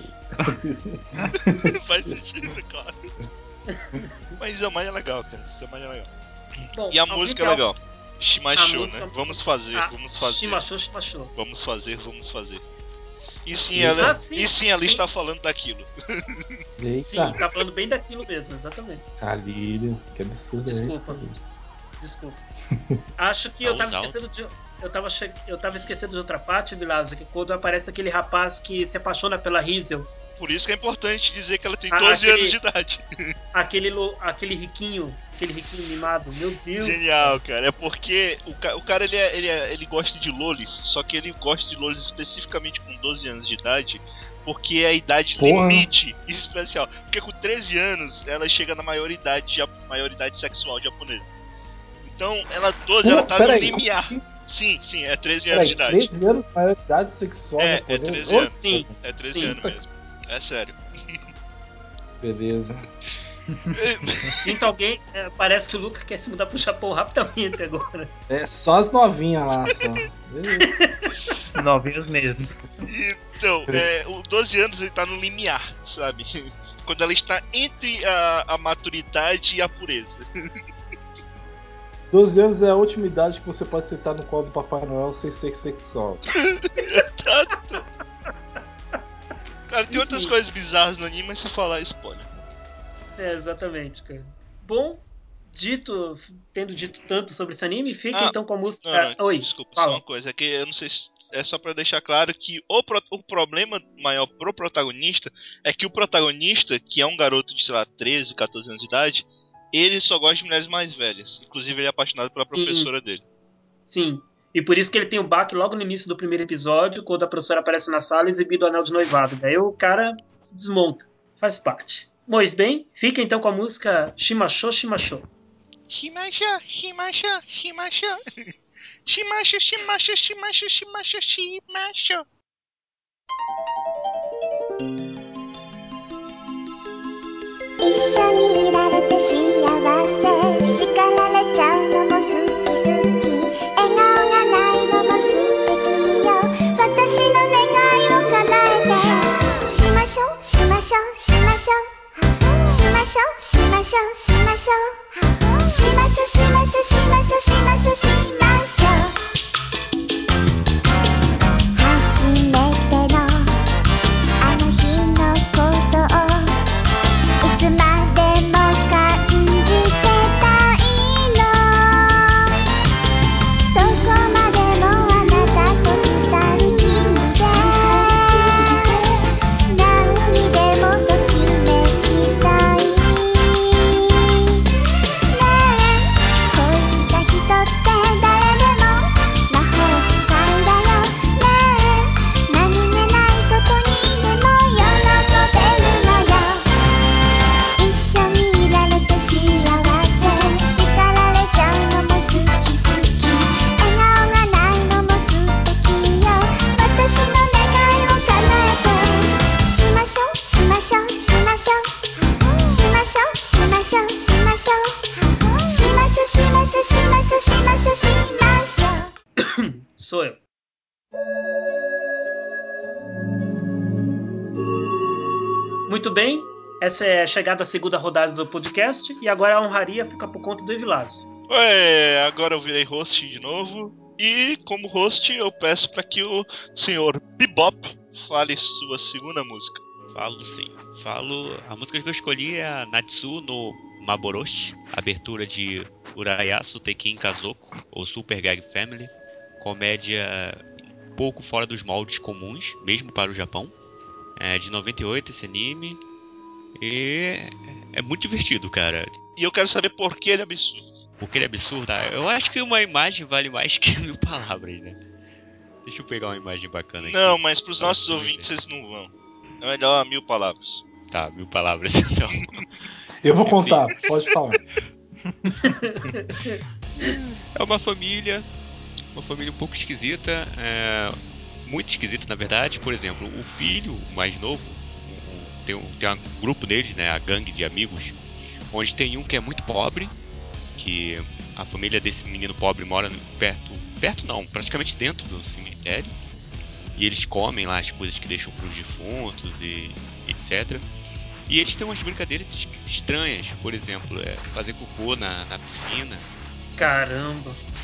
Faz sentido, claro. Mas Rizelmine é legal, cara. Rizelmine é legal. Bom, e a música é legal. A Shimashou, música- né? Vamos fazer, Ah, vamos fazer. Shimashou, Shimashou. Vamos fazer, vamos fazer. E sim, Eita. ela, Ah, sim. e sim, ela Sim. está falando daquilo. Eita, Sim, tá falando bem daquilo mesmo, exatamente. Calírio, que absurdo é esse, Desculpa. Calírio? Desculpa. Acho que eu tava Vamos esquecendo de. Eu tava, che... eu tava esquecendo de outra parte, Vilazo, que quando aparece aquele rapaz que se apaixona pela Hazel, Por isso que é importante dizer que ela tem Ah, doze aquele- anos de idade. aquele, lo... aquele riquinho, aquele riquinho mimado, meu Deus. Genial, cara. É porque o, ca- o cara ele, é- ele, é- ele gosta de lolis, só que ele gosta de lolis especificamente com doze anos de idade, porque é a idade Porra. limite especial. Porque com treze anos ela chega na maioridade, ja- maioridade sexual japonesa. Então, ela doze, Pô, ela tá peraí, no como limiar. assim? Sim, sim, é treze anos Peraí, de idade. treze anos, maioridade sexual É, é japonesa? treze Ô, anos. Sim. É treze Sim. anos mesmo. É sério. Beleza. Sinto alguém. é, parece que o Luca quer se mudar pro Japão rapidamente agora. É só as novinhas lá, só. Beleza. Novinhos mesmo. Então, é, o doze anos ele tá no limiar, sabe? Quando ela está entre a, a maturidade e a pureza. doze anos é a última idade que você pode sentar no colo do Papai Noel sem ser sexual. Cara, tem outras Enfim. coisas bizarras no anime, mas se falar spoiler. É, exatamente, cara. Bom, dito, tendo dito tanto sobre esse anime, fica Ah, então com a música. Não, não, Oi, desculpa, só fala. uma coisa. É que eu não sei se. É só pra deixar claro que o, pro- o problema maior pro protagonista é que o protagonista, que é um garoto de, sei lá, treze, catorze anos de idade, ele só gosta de mulheres mais velhas. Inclusive, ele é apaixonado pela Sim. professora dele. Sim. E por isso que ele tem o baque logo no início do primeiro episódio, quando a professora aparece na sala exibindo o anel de noivado. Daí o cara se desmonta. Faz parte. Pois bem, fica então com a música Shimashou, Shimashou. Shimasha, Shimasha, Shimasha. Shimasha, Shimasha, Shimasha, Shimasha, Shimasha. 一緒にいられて幸せ叱られちゃうのも好き好き笑顔がないのも素敵よ私の願いを叶えてしましょうしましょうしましょうしましょうしましょうしましょうしましょうしましょうしましょうしましょうしましょう初めてのあの日のことをいつまでも感じてたいのどこまでもあなたと二人きりで何にでもときめきたいねえこうした人って誰でも魔法使いだよねえ何気ないことにでも喜べるのよ一緒にいられて幸せ叱られちゃうのも好き好き笑顔がないのも素敵よ私の願いを叶えてしましょうしましょうしましょうしましょうしましょうしましょうしましょうしましょうしましょうしましょうしましょう Sou eu. Muito bem, essa é a chegada à segunda rodada do podcast e agora a honraria fica por conta do Evilásio. Ué, agora eu virei host de novo. E como host eu peço para que o senhor Bebop fale sua segunda música. Falo sim. Falo. A música que eu escolhi é a Natsu no Maboroshi, abertura de Urayasu Tekken Kazoko, ou Super Gag Family. Comédia um pouco fora dos moldes comuns, mesmo para o Japão. É de noventa e oito esse anime. E é muito divertido, cara. E eu quero saber por que ele é absurdo. Porque ele é absurdo. Ah, eu acho que uma imagem vale mais que mil palavras, né? Deixa eu pegar uma imagem bacana aqui. Não, mas pros Pra nossos você ver. ouvintes eles não vão. É melhor mil palavras. Tá, mil palavras então. Eu vou Enfim. contar, pode falar. É uma família, uma família um pouco esquisita, é, muito esquisita na verdade. Por exemplo, o filho o mais novo, o- o- tem, um, tem um grupo deles, né, a gangue de amigos, onde tem um que é muito pobre, que a família desse menino pobre mora perto, perto não, praticamente dentro do cemitério, e eles comem lá as coisas que deixam para os defuntos e etcétera. E eles têm umas brincadeiras es- estranhas, por exemplo, é, fazer cocô na, na piscina. Caramba.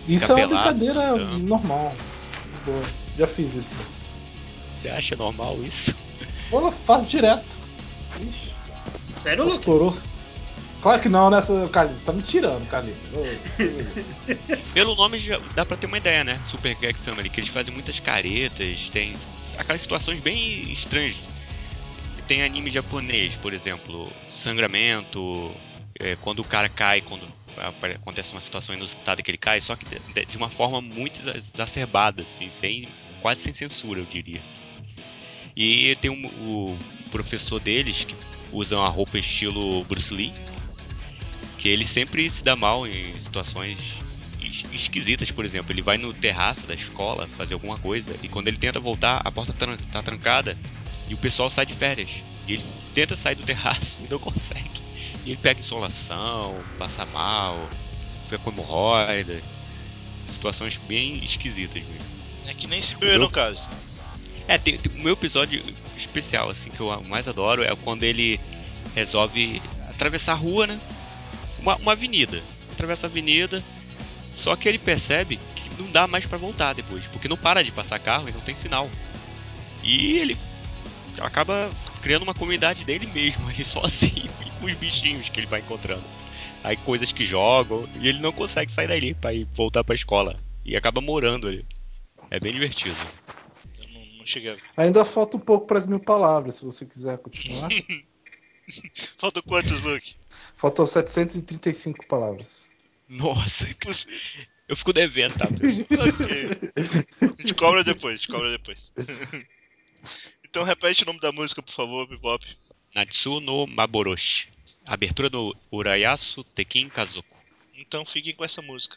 Isso Ficar é uma pelado, brincadeira andando. normal. Boa. Já fiz isso. Você acha normal isso? Pô, eu faço direto. Ixi, Sério, Luke? estourou. Claro que não, né, Carlinhos? Você tá me tirando, Carlinhos. Ô, Pelo nome já dá pra ter uma ideia, né? Super Gag Family, que eles fazem muitas caretas, tem aquelas situações bem estranhas. Tem anime japonês, por exemplo, sangramento, é, quando o cara cai, quando apare- acontece uma situação inusitada que ele cai, só que de, de uma forma muito exa- exacerbada, assim, sem, quase sem censura, eu diria. E tem um- o professor deles que usa uma roupa estilo Bruce Lee, que ele sempre se dá mal em situações es- esquisitas, por exemplo. Ele vai no terraço da escola fazer alguma coisa e quando ele tenta voltar, a porta tran- tá trancada e o pessoal sai de férias. E ele tenta sair do terraço e não consegue. E ele pega insolação, passa mal, fica com hemorroida. Situações bem esquisitas mesmo. É que nem se beber no caso. É, tem, tem- o meu episódio especial, assim, que eu mais adoro é quando ele resolve atravessar a rua, né? Uma, uma avenida. Atravessa a avenida, só que ele percebe que não dá mais pra voltar depois, porque não para de passar carro e não tem sinal. E ele acaba criando uma comunidade dele mesmo, ali sozinho, e com os bichinhos que ele vai encontrando. Aí coisas que jogam, e ele não consegue sair dali pra ir voltar pra escola. E acaba morando ali. É bem divertido. Eu não, não cheguei a ver. ainda falta um pouco para as mil palavras, se você quiser continuar. Faltam quantos, Luke? Faltam setecentas e trinta e cinco palavras. Nossa, Impossível. eu fico devendo, tá? Ok. A gente cobra depois, a gente cobra depois. Então repete o nome da música, por favor, Bebop. Natsu no Maboroshi. Abertura do Urayasu Tekin Kazoku. Então fiquem com essa música.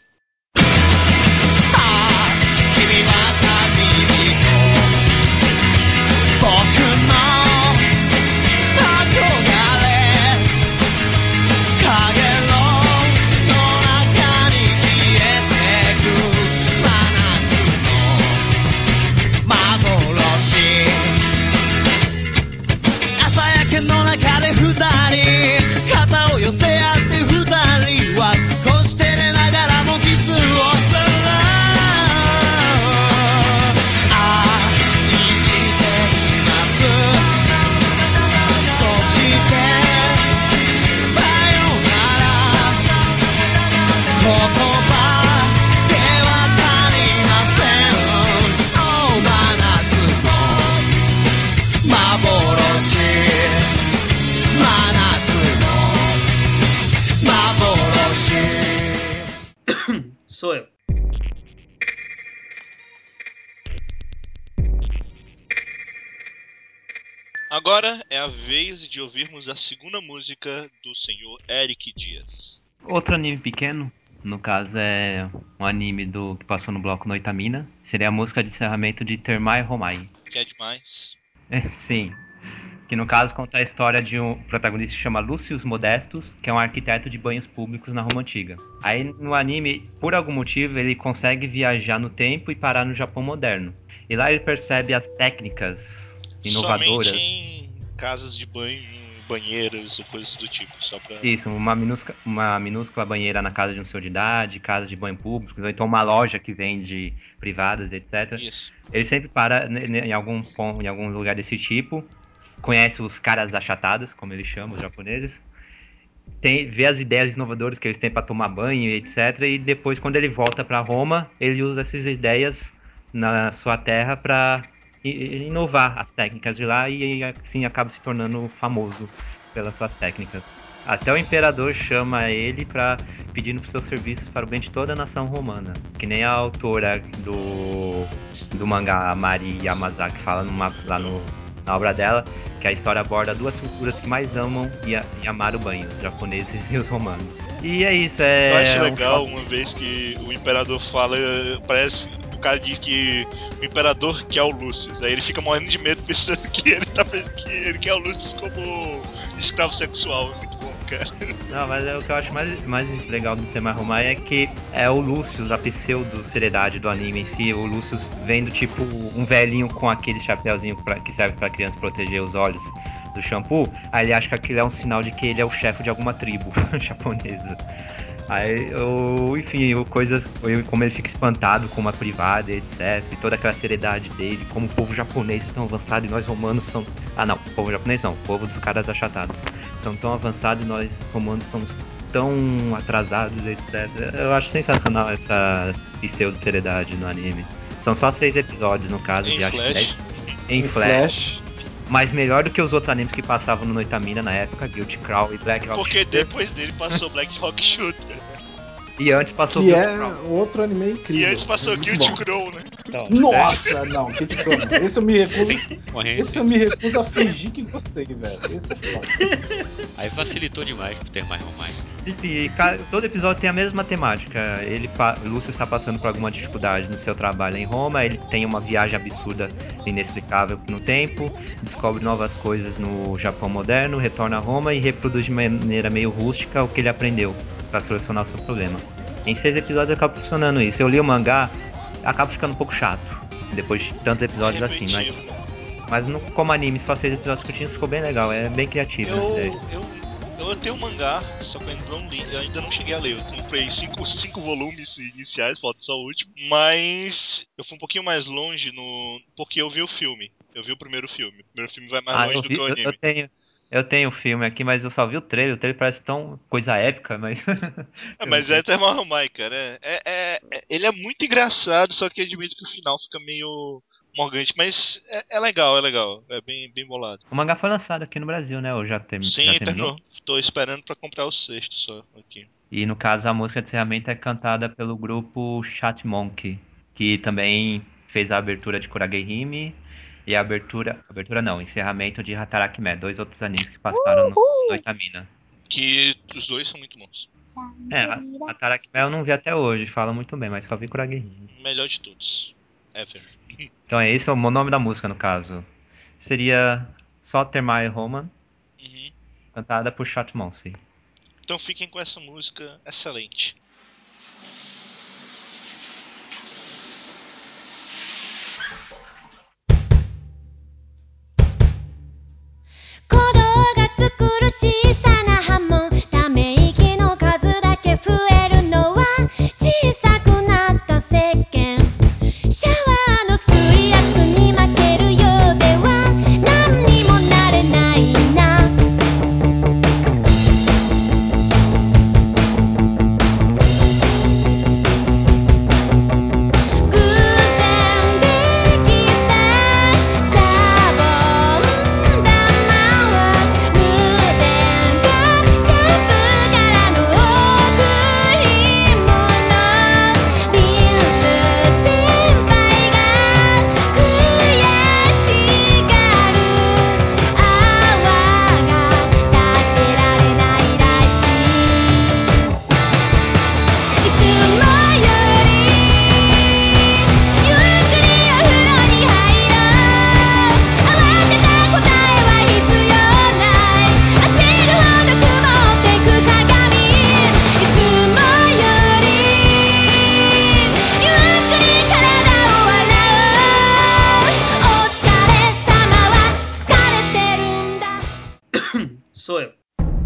君は旅人僕の憧れ影の中に消えてく真夏の幻朝焼けの中で二人肩を寄せ合って二人は少し照れながらもキスをする言葉では足りません Oh 真夏の幻真夏の幻 Sou eu. Agora é a vez de ouvirmos a segunda música do senhor Eric Dias. Outro anime pequeno, no caso é um anime do que passou no bloco Noitamina, seria a música de encerramento de Termai Romai. Que é demais. Sim, que no caso conta a história de um protagonista que se chama Lúcius Modestus, que é um arquiteto de banhos públicos na Roma Antiga. Aí no anime, por algum motivo, ele consegue viajar no tempo e parar no Japão moderno. E lá ele percebe as técnicas inovadoras. Somente em casas de banho, banheiras ou coisas do tipo, só pra... Isso, uma minúscula, uma minúscula banheira na casa de um senhor de idade, casa de banho público, ou então uma loja que vende privadas, etcétera. Isso. Ele sempre para ne- ne- em algum ponto, em algum lugar desse tipo, conhece os caras achatados, como eles chamam, os japoneses, tem, vê as ideias inovadoras que eles têm para tomar banho, etcétera. E depois, quando ele volta para Roma, ele usa essas ideias na sua terra para inovar as técnicas de lá e assim acaba se tornando famoso pelas suas técnicas. Até o imperador chama ele para pedindo para seus serviços para o bem de toda a nação romana, que nem a autora do do mangá Mari Yamazaki fala numa, lá no, na obra dela, que a história aborda duas culturas que mais amam e, a, e amar o banho, os japoneses e os romanos. E é isso, é... Eu acho um legal foco- uma vez que o imperador fala, parece, o cara diz que o imperador quer o Lúcio, aí ele fica morrendo de medo pensando que ele tá que ele quer o Lúcio como escravo sexual. É muito bom, cara. Não, mas é o que eu acho mais, mais legal do tema Romai é que é o Lúcius, a pseudo-seriedade do anime em si, o Lúcius vendo tipo um velhinho com aquele chapéuzinho pra, que serve pra criança proteger os olhos do shampoo, aí ele acha que aquilo é um sinal de que ele é o chefe de alguma tribo japonesa. Aí, eu, enfim, eu, coisas, eu, como ele fica espantado com uma privada, etcétera. E toda aquela seriedade dele, como o povo japonês é tão avançado e nós romanos são... Ah não, o povo japonês não, o povo dos caras achatados. São tão avançados e nós romanos somos tão atrasados, etcétera. Eu acho sensacional essa pseudo-seriedade no anime. São só seis episódios, no caso, Em de acho que Flash. dez. Em Em Flash. Flash. Mas melhor do que os outros animes que passavam no Noitamina na época, Guilty Crown e Black Rock Porque Shooter. depois dele passou Black Rock Shooter. E antes passou Que Guilty é Crown. outro anime E incrível. antes passou é muito Guilty bom. Crow, né? Então, Nossa, não, Kid Crow não. Esse eu me recuso. Corrente. Esse eu me recuso a fingir que gostei, velho. Esse é foda. Aí facilitou demais por ter mais romance. Enfim, ca- todo episódio tem a mesma temática. Ele, pa- Lúcio está passando por alguma dificuldade no seu trabalho em Roma. Ele tem uma viagem absurda, inexplicável no tempo. Descobre novas coisas no Japão moderno. Retorna a Roma e reproduz de maneira meio rústica o que ele aprendeu para solucionar o seu problema. Em seis episódios acaba funcionando isso. Eu li o mangá, acaba ficando um pouco chato. Depois de tantos episódios assim, mas, Repetitivo, né? mas no- como anime, só seis episódios curtinhos, ficou bem legal. É bem criativo, né? Eu, eu, eu tenho um mangá, só que eu ainda não li, eu ainda não cheguei a ler. Eu comprei cinco, cinco volumes iniciais, falta só o último. Mas eu fui um pouquinho mais longe no. Porque eu vi o filme. Eu vi o primeiro filme. O primeiro filme vai mais Ah, longe eu do vi, que o eu, eu anime. tenho, eu tenho o filme aqui, mas eu só vi o trailer. O trailer parece tão coisa épica, mas. É, mas é até Mahomai, cara. É, é, é- ele é muito engraçado, só que eu admito que o final fica meio morgante. Mas é, é legal, é legal. É bem, bem bolado. O mangá foi lançado aqui no Brasil, né? Ou já, termi- já Sim, terminou? terminou. Tô esperando pra comprar o sexto só aqui. E no caso, a música de encerramento é cantada pelo grupo Chat Monkey, que também fez a abertura de Kuragehime e a abertura. Abertura não, encerramento de Hatarakime, dois outros animes que passaram no Noitamina. Que os dois são muito bons. É, a- Hatarakime eu não vi até hoje, fala muito bem, mas só vi Kuragehime. Melhor de todos. Ever. Então é esse é o nome da música, no caso. Seria só Termae Roman, Uhum. cantada por Chat Monkey. Então fiquem com essa música excelente. 鼓動が作る小さな波紋ため息の数だけ増えるのは小さくなった石鹸シャワーの水圧に負けるようでは何にもなれないな偶然できたシャボン玉は無電化シャンプーからの贈り物リンス先輩が悔しがる泡が立てられないらしいいつもよりゆっくりお風呂に入ろう慌てた答えは必要ない焦るほど曇ってく鏡いつもよりゆっくり体を洗うお疲れ様は疲れてるんだ Sou eu.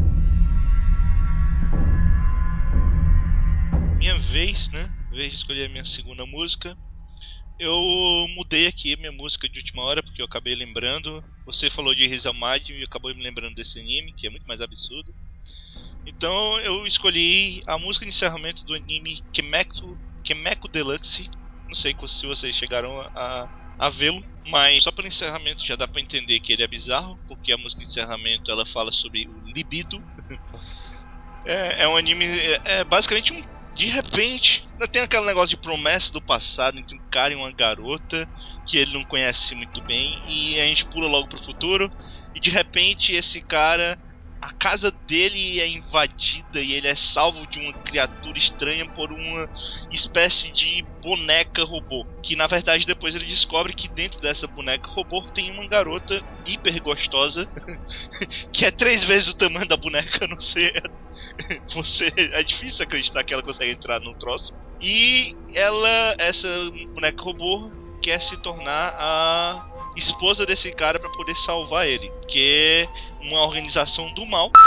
Minha vez, né? Vez de escolher a minha segunda música. Eu mudei aqui a minha música de última hora, porque eu acabei lembrando. Você falou de Rizalmad e acabou me lembrando desse anime, que é muito mais absurdo. Então eu escolhi a música de encerramento do anime Kemeku, Kemeku Deluxe. Não sei se vocês chegaram a, a vê-lo, mas só pelo encerramento já dá pra entender que ele é bizarro, porque a música de encerramento ela fala sobre o libido. Nossa. É, é um anime, é, é basicamente um. De repente, ainda tem aquele negócio de promessa do passado entre um cara e uma garota que ele não conhece muito bem, e a gente pula logo pro futuro, e de repente esse cara, a casa dele é invadida e ele é salvo de uma criatura estranha por uma espécie de boneca robô, que na verdade depois ele descobre que dentro dessa boneca robô tem uma garota hiper gostosa que é três vezes o tamanho da boneca, não sei. Você é difícil acreditar que ela consegue entrar num troço. E ela, essa boneca robô, quer se tornar a esposa desse cara pra poder salvar ele, que é uma organização do mal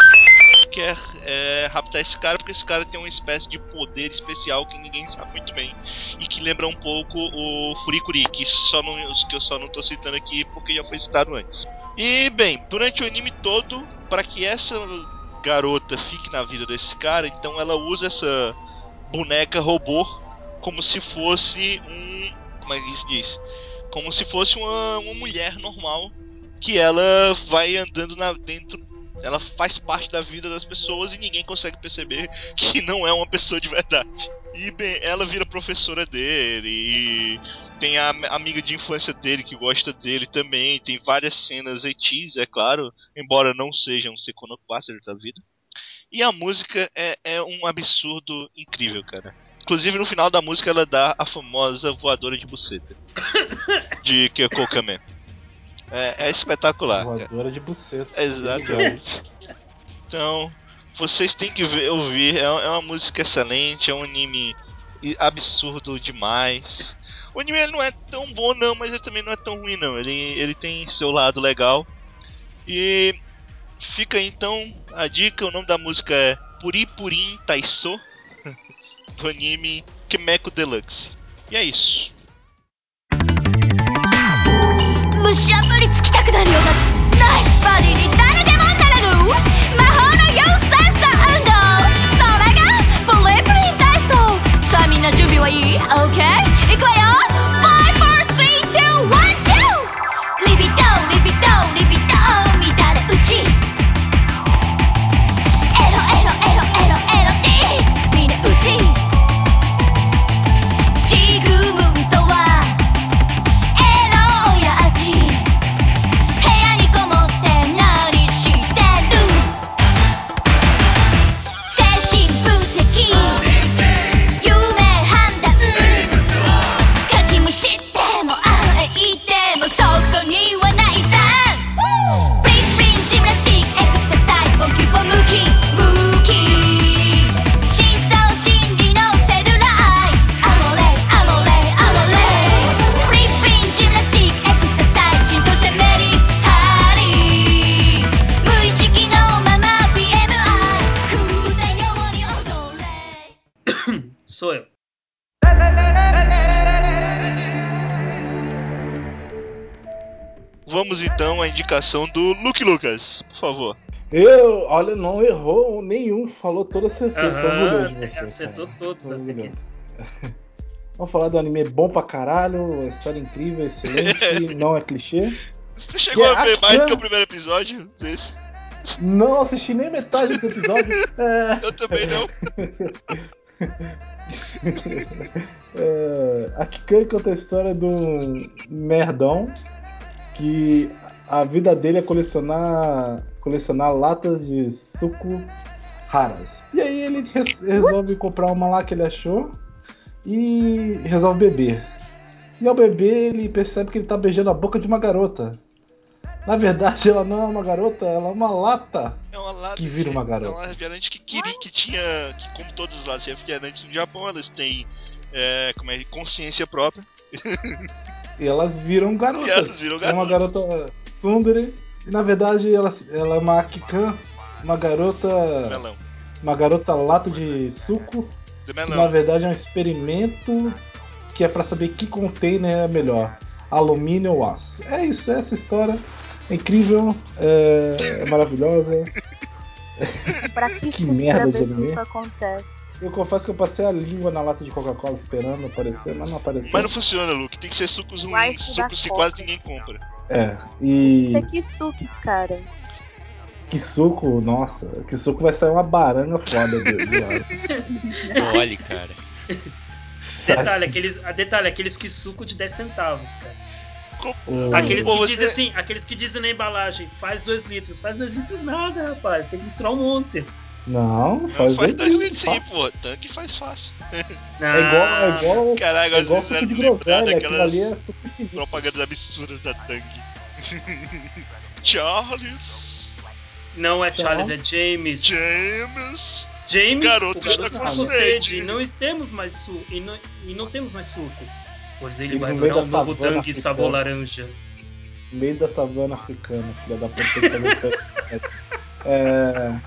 quer é, raptar esse cara porque esse cara tem uma espécie de poder especial que ninguém sabe muito bem e que lembra um pouco o Furikuri, que, só não, que eu só não tô citando aqui porque já foi citado antes. E bem, durante o anime todo, para que essa garota fique na vida desse cara, então ela usa essa boneca robô como se fosse um... como é que se diz? Como se fosse uma, uma mulher normal, que ela vai andando na, dentro, ela faz parte da vida das pessoas e ninguém consegue perceber que não é uma pessoa de verdade. E bem, ela vira professora dele, e tem a amiga de infância dele que gosta dele também, tem várias cenas etis, é claro, embora não seja um Sekono Cluster da vida. E a música é, é um absurdo incrível, cara. Inclusive no final da música ela dá a famosa voadora de buceta de Kyoko Kamen. É, é espetacular. Voadora cara. de buceta. Exatamente. Então, vocês têm que ver, ouvir. É, é uma música excelente, é um anime absurdo demais. O anime ele não é tão bom não, mas ele também não é tão ruim não. Ele, ele tem seu lado legal. E fica aí então a dica, o nome da música é Puri Purin Taiso, do anime Kimeko Deluxe. E é isso. むしゃぶりつきたくなるようなナイスバディに誰でもなれる魔法の有センサー運動それがブレイブリン体操さあみんな準備はいい ?OK? いくわよ five, four, three, two, one, two リビドーリビドーリビドー乱れ打ちエロエロエロエロエロディみんな打ちジグムンとは Sou eu. Vamos então à indicação do Luke Lucas, por favor. Eu, olha, não errou nenhum, falou toda certeza. Tô orgulhoso de você. Acertou cara. todos Tô até aqui. orgulhoso. Vamos falar do anime bom pra caralho, a história incrível, excelente, não é clichê. Você chegou Que a ver é mais do Akira. que o primeiro episódio desse? Não assisti nem metade do episódio. É... Eu também não. é... A Kikan conta a história de um merdão que a vida dele é colecionar colecionar latas de suco raras. E aí ele res- resolve comprar uma lá que ele achou e resolve beber. E ao beber ele percebe que ele tá beijando a boca de uma garota. Na verdade ela não é uma garota, ela é uma lata É uma lata que vira uma de- garota. É uma refrigerante que queria que tinha, que como todas as latas de refrigerantes no Japão, elas têm é, como é, consciência própria. E elas viram garotas. E elas viram É uma garota tsundere. E na verdade ela, ela é uma Akikan, uma garota. Melão. Uma garota lata de suco. De Que na melão. verdade é um experimento que é pra saber que container é melhor. Alumínio ou aço. É isso, é essa história. É incrível, é, é maravilhosa. Pra que, Que suco merda pra de ver se anime. isso acontece? Eu confesso que eu passei a língua na lata de Coca-Cola esperando aparecer, mas não apareceu. Mas não funciona, Luke. Tem que ser sucos Vai ruins, te dar sucos que Coca. quase ninguém compra. É, Isso é e Kisuke, cara. que suco, nossa, que suco vai sair uma baranga foda de, de lá. Olha, cara. Detalhe, aqueles, ah, detalhe, aqueles que suco de dez centavos, cara. Com- Isso Aqui, Aqueles pô, que você- dizem assim, aqueles que dizem na embalagem, faz dois litros. Faz dois litros nada, rapaz. Tem que misturar um monte. Não, Não, faz, faz dois litros, litros sim, fácil. pô. Tanque faz fácil. É igual, é Não, igual, Caraca, é igual vocês suco de fizeram lembrar groselha, aquilo daquelas ali é suco infinito. propagandas absurdas da Tang. Charles. não é Charles, é James. James. James, Garoto o garoto está está com com sede. sede. Não temos mais suco. E não, e não temos mais suco. Pois ele Eles vai no meio adorar da um novo savana tangue sabor africana. laranja. No meio da savana africana, filha da puta, tem que fazer um tanque. É,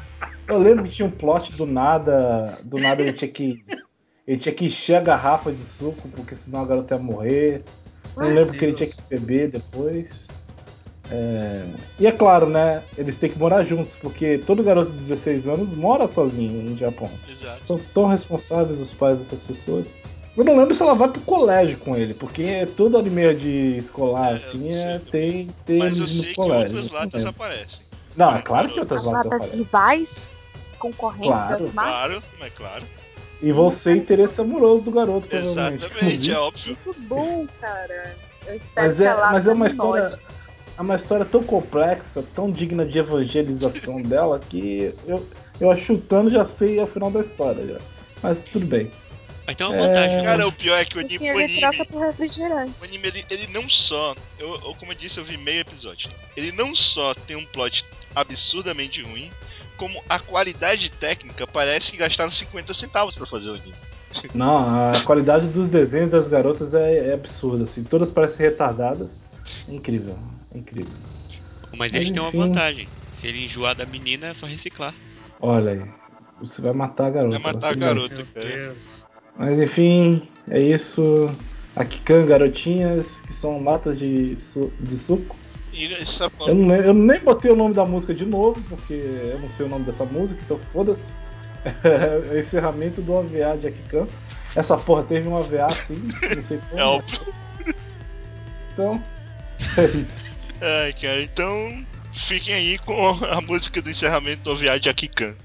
Eu lembro que tinha um plot do nada. Do nada ele tinha que. Ele tinha que encher a garrafa de suco, porque senão a garota ia morrer. Eu lembro que ele tinha que beber depois. É... E é claro, né? Eles têm que morar juntos, porque todo garoto de dezesseis anos mora sozinho no Japão. Exato. São tão responsáveis os pais dessas pessoas. Eu não lembro se ela vai pro colégio com ele, porque todo anime de escolar, É, assim, eu não sei é, também. tem, tem Mas eu eles no sei que colégio. outras eu não latas lembro. aparecem. Não, Além é do claro que garoto. outras As latas latas aparecem. rivais? Concorrentes Claro. das marcas? Claro, é claro. E vão ser interesse amoroso do garoto, provavelmente. que eu não Exatamente, vi. é óbvio. Muito bom, cara. Eu espero Mas que a é, lata mas é uma me história. note. É uma história tão complexa, tão digna de evangelização dela, que eu, eu chutando já sei o final da história já. Mas tudo bem. Mas tem uma vantagem. Cara, o pior é que o No anime, fim, o ele anime, troca por o refrigerante. anime ele, ele não só. Eu, eu, como eu disse, eu vi meio episódio. Ele não só tem um plot absurdamente ruim, como a qualidade técnica parece que gastaram cinquenta centavos pra fazer o anime. Não, a qualidade dos desenhos das garotas é, é absurda, assim. Todas parecem retardadas. É incrível, é incrível. Mas Mas eles têm uma enfim. vantagem. Se ele enjoar da menina, é só reciclar. Olha aí, você vai matar a garota. Vai matar mas a tudo bem. garota, Meu cara. Deus. Mas enfim, é isso. Akikan garotinhas, que são latas de, su de suco. E essa Eu, não, eu nem botei o nome da música de novo, porque eu não sei o nome dessa música, então foda-se. É o encerramento do O V A de Akikan. Essa porra teve um O V A sim, não sei como. É óbvio. Mas... Então, é isso. Ai, cara, então fiquem aí com a música do encerramento do O V A de Akikan.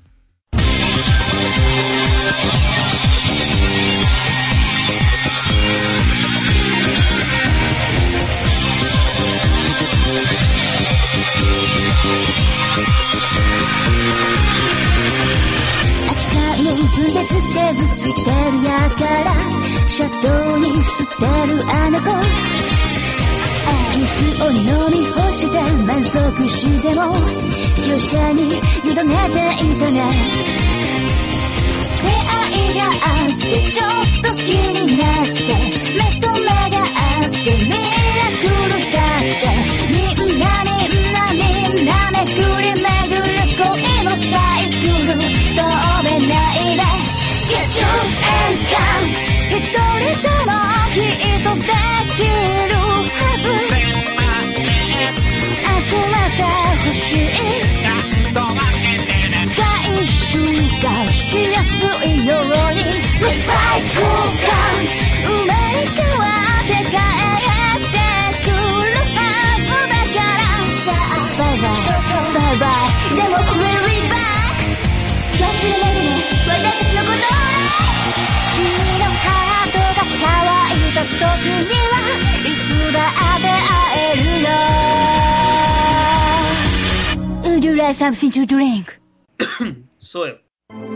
分別せず捨てるやからシャドウに捨てるあの子ジュースを飲み干して満足しても業者に委ねていたね出会いがあってちょっと気になって目と目があってミラクルだってみんなみんなみんな巡り巡る恋のサイクル止めないで Get your and come 一人でもきっとできるはず集めてほしい回収がしやすいようにリサイクル感生まれ変わって帰ってくるはずだからバイバイバイバイでも Really back 忘れないでね私たちのことをね君のハートが乾いた時にはいつだって会えるよ Would you like something to drink? Sou eu.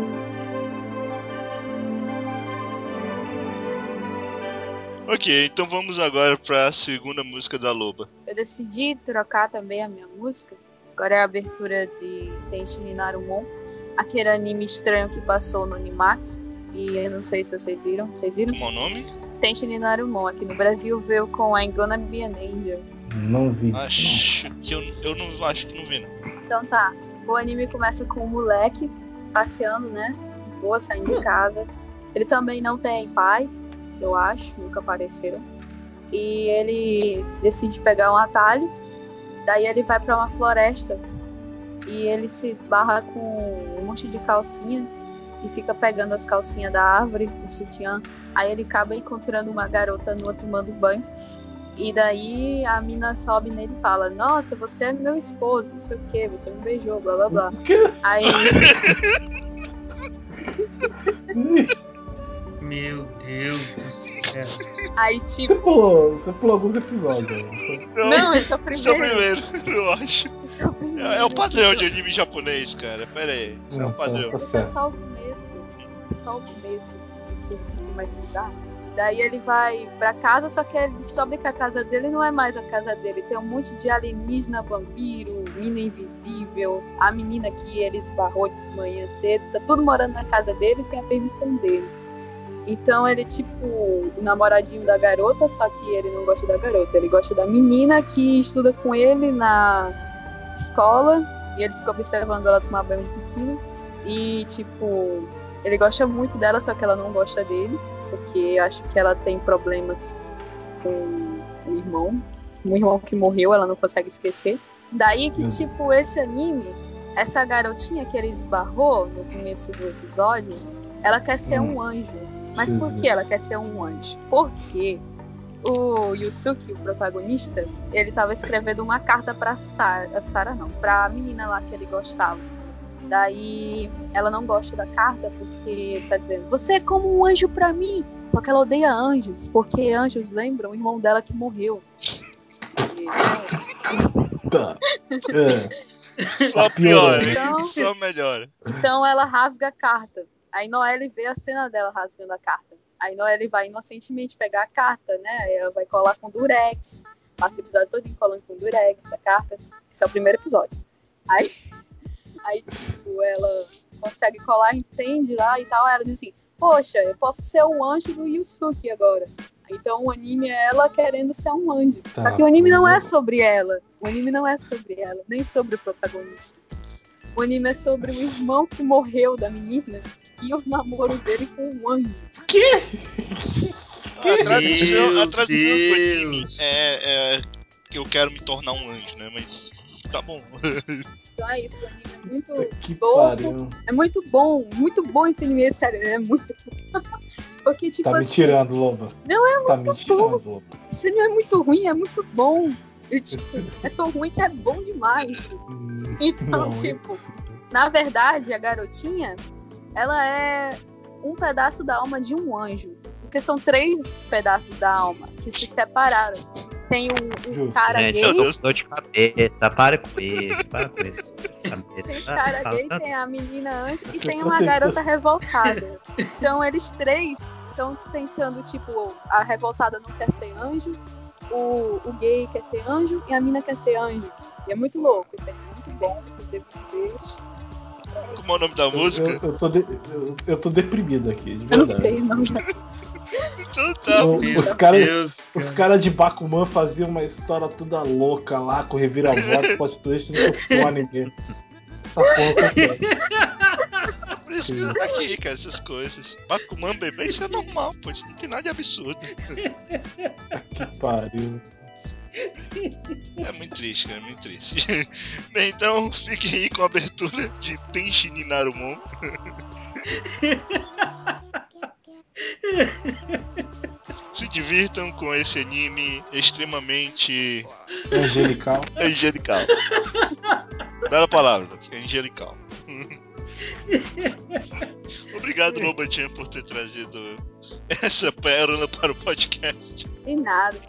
Ok, então vamos agora pra segunda música da Loba. Eu decidi trocar também a minha música. Agora é a abertura de Tenshin Ninarumon, aquele anime estranho que passou no Animax. E eu não sei se vocês viram. Vocês viram? Como é o nome? Tenshin Ninarumon. Aqui no Brasil veio com a Gonna Be an Angel. Não vi isso, não. Acho que eu, eu não acho que não vi, não. Então tá. O anime começa com um moleque passeando, né? De boa, saindo de casa. Ele também não tem pais, eu acho, nunca apareceram. E ele decide pegar um atalho. Daí ele vai pra uma floresta. E ele se esbarra com um monte de calcinha. E fica pegando as calcinhas da árvore, o sutiã. Aí ele acaba encontrando uma garota nua tomando banho. E daí a mina sobe nele e fala: Nossa, você é meu esposo, não sei o que, você me beijou, blá blá blá. O quê? Aí. Meu Deus do céu. Aí Você tipo. pulou, você pulou alguns episódios aí. Não, esse é o Esse é o primeiro. primeiro, eu acho. Esse é o primeiro. É, é o padrão de anime japonês, cara. Pera aí. Esse é o Hum, padrão. tá Esse é certo. só o começo. Só o começo. As coisas ficam mais bizarras. Daí ele vai pra casa, só que ele descobre que a casa dele não é mais a casa dele. Tem um monte de alienígena, vampiro, mina invisível, a menina que ele esbarrou de manhã cedo. Tá tudo morando na casa dele sem a permissão dele. Então ele é tipo o namoradinho da garota, só que ele não gosta da garota. Ele gosta da menina que estuda com ele na escola e ele fica observando ela tomar banho de piscina. E, tipo, ele gosta muito dela, só que ela não gosta dele, porque acho que ela tem problemas com o irmão. Um irmão que morreu, ela não consegue esquecer. Daí que, tipo, esse anime, essa garotinha que ele esbarrou no começo do episódio, ela quer ser um anjo. Mas por que ela quer ser um anjo? Porque o Yusuke, o protagonista, ele tava escrevendo uma carta pra Sarah, Sarah não, pra menina lá que ele gostava. Daí ela não gosta da carta porque tá dizendo, você é como um anjo pra mim. Só que ela odeia anjos, porque anjos lembram o irmão dela que morreu. E, né, tipo... Tá. É. Só piora, Então- só melhora. Então ela rasga a carta. Aí Noelle vê a cena dela rasgando a carta. Aí Noelle vai inocentemente pegar a carta, né? Aí ela vai colar com durex. Passa o episódio todo colando com durex a carta. Esse é o primeiro episódio. Aí, aí tipo, ela consegue colar, entende lá e tal. Aí ela diz assim, poxa, eu posso ser o anjo do Yusuke agora. Então o anime é ela querendo ser um anjo. Tá, Só que o anime não é pô. sobre ela. O anime não é sobre ela, nem sobre o protagonista. O anime é sobre o irmão que morreu da menina e o namoro dele com um anjo. A tradição, a Meu tradição do anime Deus. é, é que eu quero me tornar um anjo, né? Mas tá bom. Então é isso, o anime é muito Que louco. pariu. É muito bom, muito bom esse anime, sério, é muito bom. Porque, tipo Tá me assim, tirando, Loba. Não é Você tá me muito tirando, Loba. esse anime é muito ruim, é muito bom. E, tipo, é tão ruim que é bom demais. Hum, Então, não, tipo, é- na verdade, a garotinha, ela é um pedaço da alma de um anjo. Porque são três pedaços da alma que se separaram. Tem um, um Justo. cara Gente, gay, eu tô com dor de cabeça. Para com isso, para com isso. Essa tem um merda. cara Fala gay, tanto. tem a menina anjo e Você tem tá uma tentando- garota revoltada. Então eles três estão tentando, tipo, a revoltada não quer ser anjo, o, o gay quer ser anjo e a mina quer ser anjo. E é muito louco, isso é muito bom, vocês devem ver. Como é o nome da Eu, música? eu, eu, tô de- eu, eu tô deprimido aqui, de Eu não verdade. sei, não. Então tá. O- Meu os caras Deus, os cara. cara de Bakuman faziam uma história toda louca lá, com reviravoltas, plot twist, não conseguiu um anime. Essa porra consegue. É por isso que tá aqui, cara, essas coisas. Bakuman bebê, isso é normal, pô. Isso não tem nada de absurdo. Que pariu. É muito triste, cara, é muito triste. Bem, então fiquem aí com a abertura de Tenshi ni Narumon. Se divirtam com esse anime extremamente Angelical. angelical. Bela palavra, angelical. Obrigado, Lobatinha, por ter trazido essa pérola para o podcast. E nada.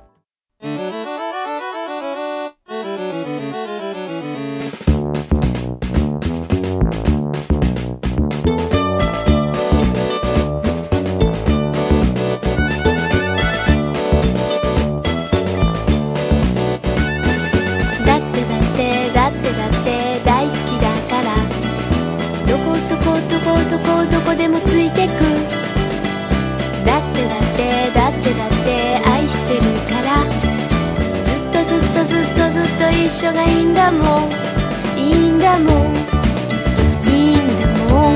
だってだってだってだって大好きだからどこどこどこどこどこでもついてくだってだってだってだって愛してるからずっとずっとずっとずっと一緒がいいんだもんいいんだもんいいんだもん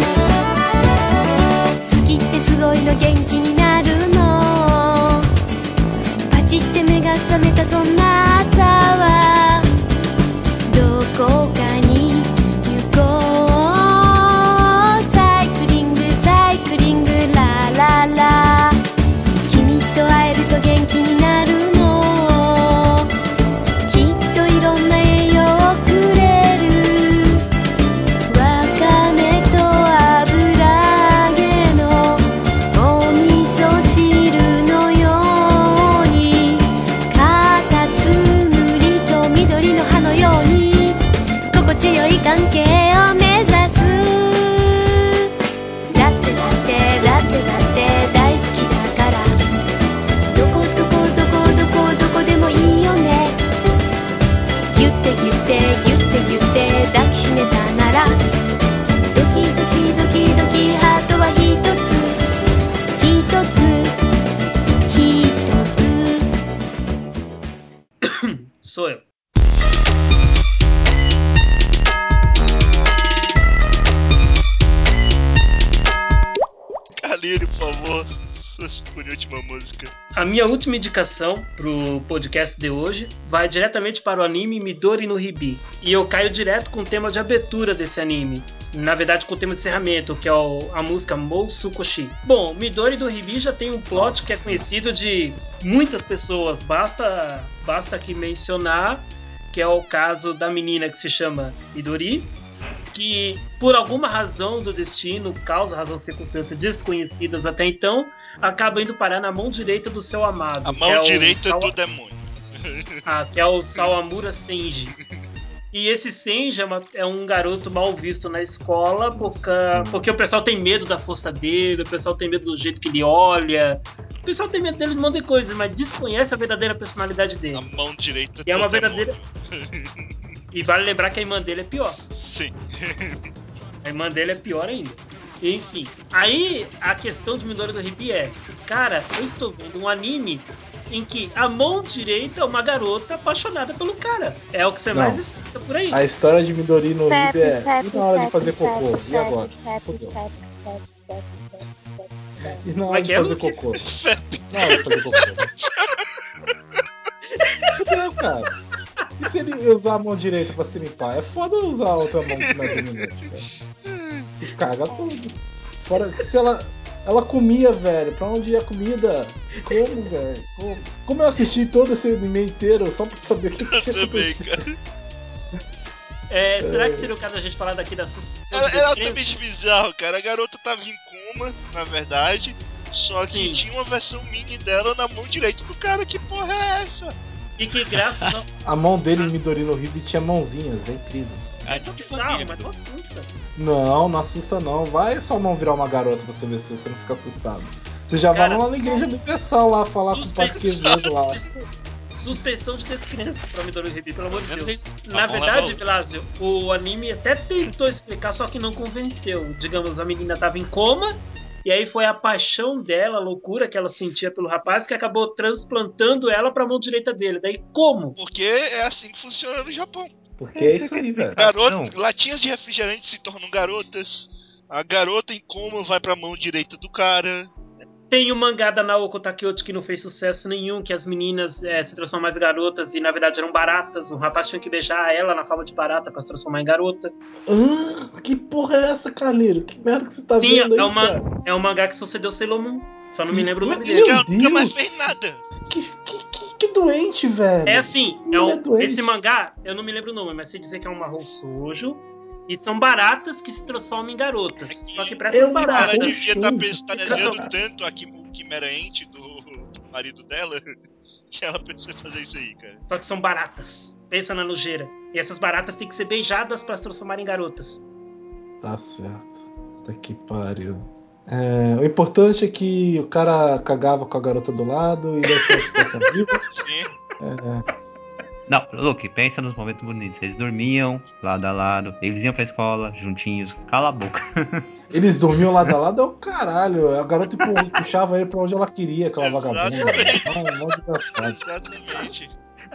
好きってすごいの元気になるのパチって目が覚めたそんな朝はどこかに行こうサイクリングサイクリングラララ君と会えると元気になるのきっといろんな栄養をくれるわかめと油揚げのお味噌汁のようにカタツムリと緑の葉のように心地よい関係を目指すだってだってだってだって大好きだからどこどこどこどこどこでもいいよねギュッてギュッてギュッてギュッて抱きしめたならドキドキドキドキハートはひとつひとつひとつ Sou eu. Calírio, por favor, sua escolha, última música. A minha última indicação pro podcast de hoje vai diretamente para o anime Midori no Hibi. E eu caio direto com o tema de abertura desse anime. Na verdade, com o tema de encerramento, que é o, a música Mou Sukoshi. Bom, Midori do Hibi já tem um plot Nossa. que é conhecido de muitas pessoas. Basta, basta aqui mencionar que é o caso da menina que se chama Midori, que por alguma razão do destino, causa, razão, circunstâncias desconhecidas até então, acaba indo parar na mão direita do seu amado. A mão é direita Sawa... do demônio. Ah, que é o Sawamura Senji. E esse Senji é, uma, é um garoto mal visto na escola porque, porque o pessoal tem medo da força dele, o pessoal tem medo do jeito que ele olha, o pessoal tem medo dele de um monte de coisa, mas desconhece a verdadeira personalidade dele. A mão direita e é uma do verdadeira. E vale lembrar que a irmã dele é pior. Sim. A irmã dele é pior ainda. Enfim, aí a questão de Midori do Hibi é: cara, eu estou vendo um anime em que a mão direita é uma garota apaixonada pelo cara. É o que você Não. mais escuta por aí. A história de Midori no Sep, Hibi é sep, e na hora de sep, fazer sep, cocô? sep, E agora? sep, Fudeu. sep, sep, sep, sep, sep. E na Como hora é de que é, fazer Luke? cocô? Na hora de fazer cocô. Fudeu, cara. E se ele usar a mão direita pra se limpar? É foda usar a outra mão que não é dominante, cara. Se caga tudo. Fora que se ela. Ela comia, velho. Pra onde ia a comida? Como, velho? Como? Como eu assisti todo esse anime inteiro só pra saber o que, que tinha Eu também, acontecido? cara. É, será que seria o caso da gente falar daqui da suspensão Ela, de ela descrença? também de bizarro, cara. A garota tava em coma, na verdade. Só que Sim. tinha uma versão mini dela na mão direita do cara. Que porra é essa? E que graças a... A mão dele em Midori no Hibi tinha mãozinhas, é incrível. Isso é bizarro, mas não assusta. Não, não assusta não. Vai sua mão virar uma garota pra você ver se você não fica assustado. Você já Cara, vai lá na igreja universal lá falar com o Padre Suspensão, Quevedo lá. suspensão de descrença pra Midori no Hibi, pelo amor de Pelo Deus. menos Na a mão verdade, leva Vilásio, o anime até tentou explicar, só que não convenceu. Digamos, a menina tava em coma, e aí foi a paixão dela, a loucura que ela sentia pelo rapaz, que acabou transplantando ela pra mão direita dele. Daí como? Porque é assim que funciona no Japão. Porque é isso aí, velho. Garoto, latinhas de refrigerante se tornam garotas. A garota em coma vai pra mão direita do cara. Tem o mangá da Naoko Takeuchi que não fez sucesso nenhum, que as meninas é, se transformam em garotas e na verdade eram baratas. O rapaz tinha que beijar ela na forma de barata pra se transformar em garota. Ah, que porra é essa, Carneiro? Que merda que você tá Sim, vendo aí, é, uma, cara? é um mangá que sucedeu Sailor Moon. Só não me lembro o nome Meu dele. Que ela nunca mais Deus! fez nada. Que, que, que, que doente, velho. É assim, Que é mulher um, doente. esse mangá, eu não me lembro o nome, mas sei dizer que é um marrom sujo. E são baratas que se transformam em garotas. Só que pra É essas um baratas. Ela marrom devia estar sujo, pestaneando cara. tanto a Kim, o Quimera Ente do, do marido dela que ela pensou em fazer isso aí, cara. Só que são baratas. Pensa na nojeira. E essas baratas têm que ser beijadas pra se transformarem em garotas. Tá certo. Tá que pariu. É, o importante é que o cara cagava com a garota do lado e deu essa situação horrível. Sim. É, Não, Luke, pensa nos momentos bonitos. Eles dormiam lado a lado, eles iam pra escola juntinhos. Cala a boca. eles dormiam lado a lado, é o caralho. A garota pu- puxava ele pra onde ela queria, aquela Exatamente. vagabunda. Não, não desgraçado. Exatamente.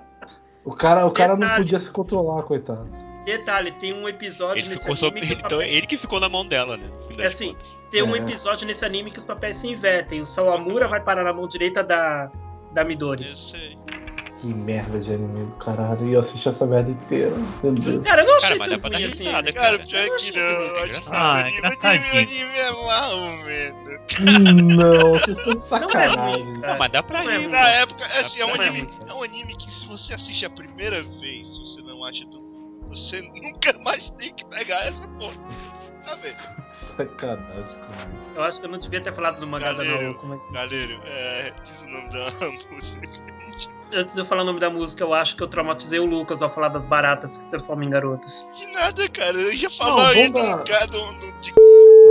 O cara, o cara não Detalhe. podia se controlar, coitado. Detalhe, tem um episódio Ele, nesse ficou anime sob... que os então, papéis... ele que ficou na mão dela, né? no fim É das assim, contas. tem um É. episódio nesse anime que os papéis se invertem. O Sawamura vai parar na mão direita da, da Midori. Eu sei. Que merda de anime do caralho. E eu assisti essa merda inteira. Meu Deus. Cara, eu não achei Cara, mas tão dá pra dar ruim assim. risada, Cara, cara. pior Eu não que achei não. ruim. Eu É acho que engraçado. o Ah, anime, o anime, o engraçadinho. anime é marromeno. Não, vocês estão de Não é ruim, sacanagem. cara. Ah, mas dá pra Não é ir, ruim. Na pô. época, assim, é um Não é anime, ruim. é um anime que se você assiste a primeira vez, você não acha tão... Você nunca mais tem que pegar essa porra. Sabe? Sacanagem, cara. Eu acho que eu não devia ter falado do mangá da Galera, Naoko, mas... galera, é, diz o nome da música. Antes de eu falar o nome da música, eu acho que eu traumatizei o Lucas ao falar das baratas que se transformam em garotas. Que nada, cara, eu ia Não, falar aí do vamos dar- lugar do, do, de...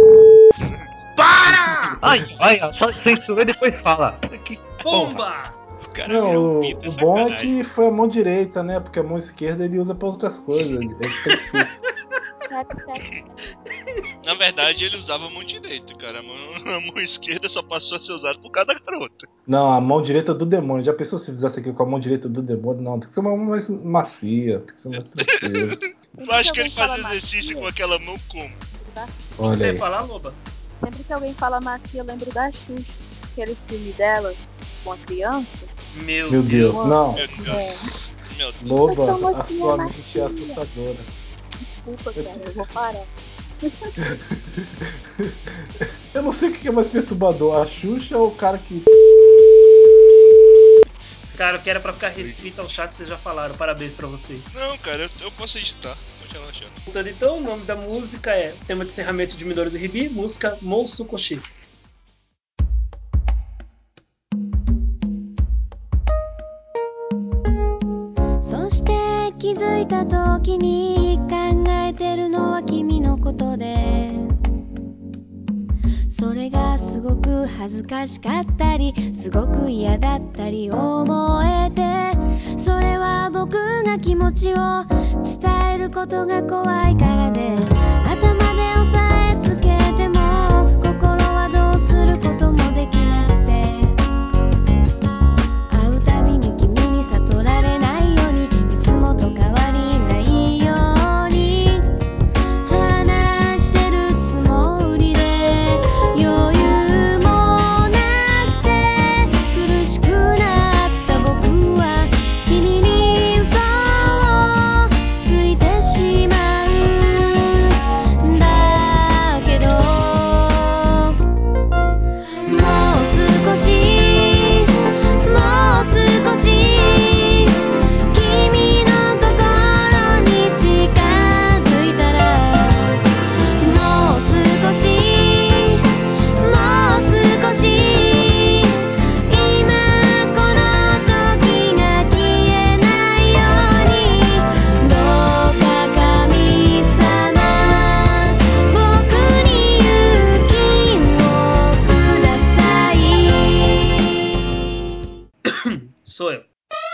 Para! Ai, ai, ó, só censura e depois fala. Que porra. Bomba! O cara virou Não, um o, pinto, é o bom é sacanagem. que foi a mão direita, né? Porque a mão esquerda ele usa pra outras coisas. Aí fica difícil. Sep, sep. Na verdade, ele usava a mão direita, cara. A mão, a mão esquerda só passou a ser usada por cada garota. Não, a mão direita do demônio. Já pensou se fizesse aqui com a mão direita do demônio? Não, tem que ser uma mão mais macia, tem que ser mais tranquila. Eu acho que ele fazia exercício com aquela mão como? O que Olha você aí. ia falar, Loba? Sempre que alguém fala macia, eu lembro da Xuxa, aquele filme dela com a criança. Meu, Meu Deus, Deus. não. Meu Deus. Meu Deus. Loba, Eu sou a mocinha sua mente é macia. assustadora. Desculpa, cara, eu vou parar. Eu não sei o que é mais perturbador, a Xuxa ou o cara que. Cara, o que era pra ficar restrito ao chat, vocês já falaram. Parabéns pra vocês. Não, cara, eu, eu posso editar. Pode relaxar. Voltando então, o nome da música é tema de encerramento de Minoru do Ribi, música Mousukoshi. そして気づいた時に考えてるのは君のことでそれがすごく恥ずかしかったりすごく嫌だったり思えてそれは僕が気持ちを伝えることが怖いからで頭で押さえつけても心はどうすることもできなくて会うたびに君に悟られないようにいつもと変わりないように話してるつもりで余裕もなくて苦しくなった僕は君に嘘をついてしまうんだけどもう少しもう少し君の心に近づいたらもう少しもう少し今この時が消えないようにどうか神様僕に勇気をください Sou eu.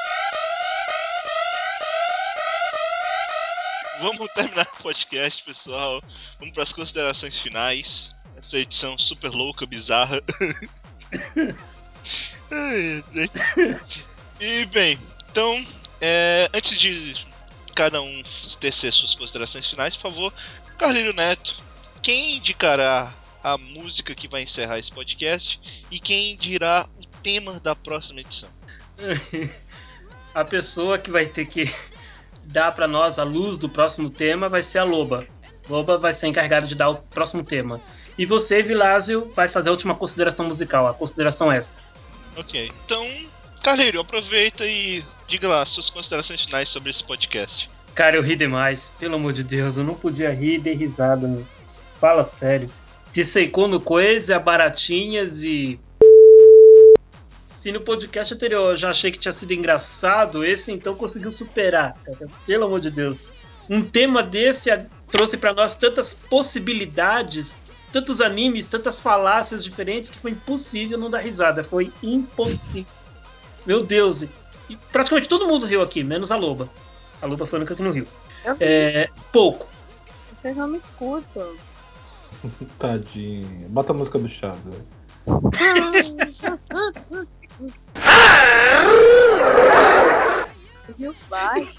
Vamos terminar o podcast, pessoal. Vamos para as considerações finais. Essa edição super louca, bizarra. Ai, ai. E bem, então, é, antes de cada um tecer suas considerações finais, por favor, Carlinho Neto, quem indicará a música que vai encerrar esse podcast e quem dirá o tema da próxima edição? A pessoa que vai ter que dar pra nós a luz do próximo tema vai ser a Loba. Loba vai ser encarregada de dar o próximo tema. E você, Vilásio, vai fazer a última consideração musical, a consideração extra. Ok, então, Carlinho, aproveita e diga lá suas considerações finais sobre esse podcast. Cara, eu ri demais. Pelo amor de Deus, eu não podia rir e dar risada, meu. Fala sério. De Seiko no Coisa, Baratinhas e... Se no podcast anterior eu já achei que tinha sido engraçado, esse então conseguiu superar, cara. Pelo amor de Deus. Um tema desse a- trouxe pra nós tantas possibilidades, tantos animes, tantas falácias diferentes que foi impossível não dar risada. Foi impossível. Meu Deus. E e praticamente todo mundo riu aqui, menos a Loba. A Loba foi a única que não riu. Eu vi, É, pouco. vocês não me escutam. Tadinho. Bota a música do Chaves, né? Viu baixo?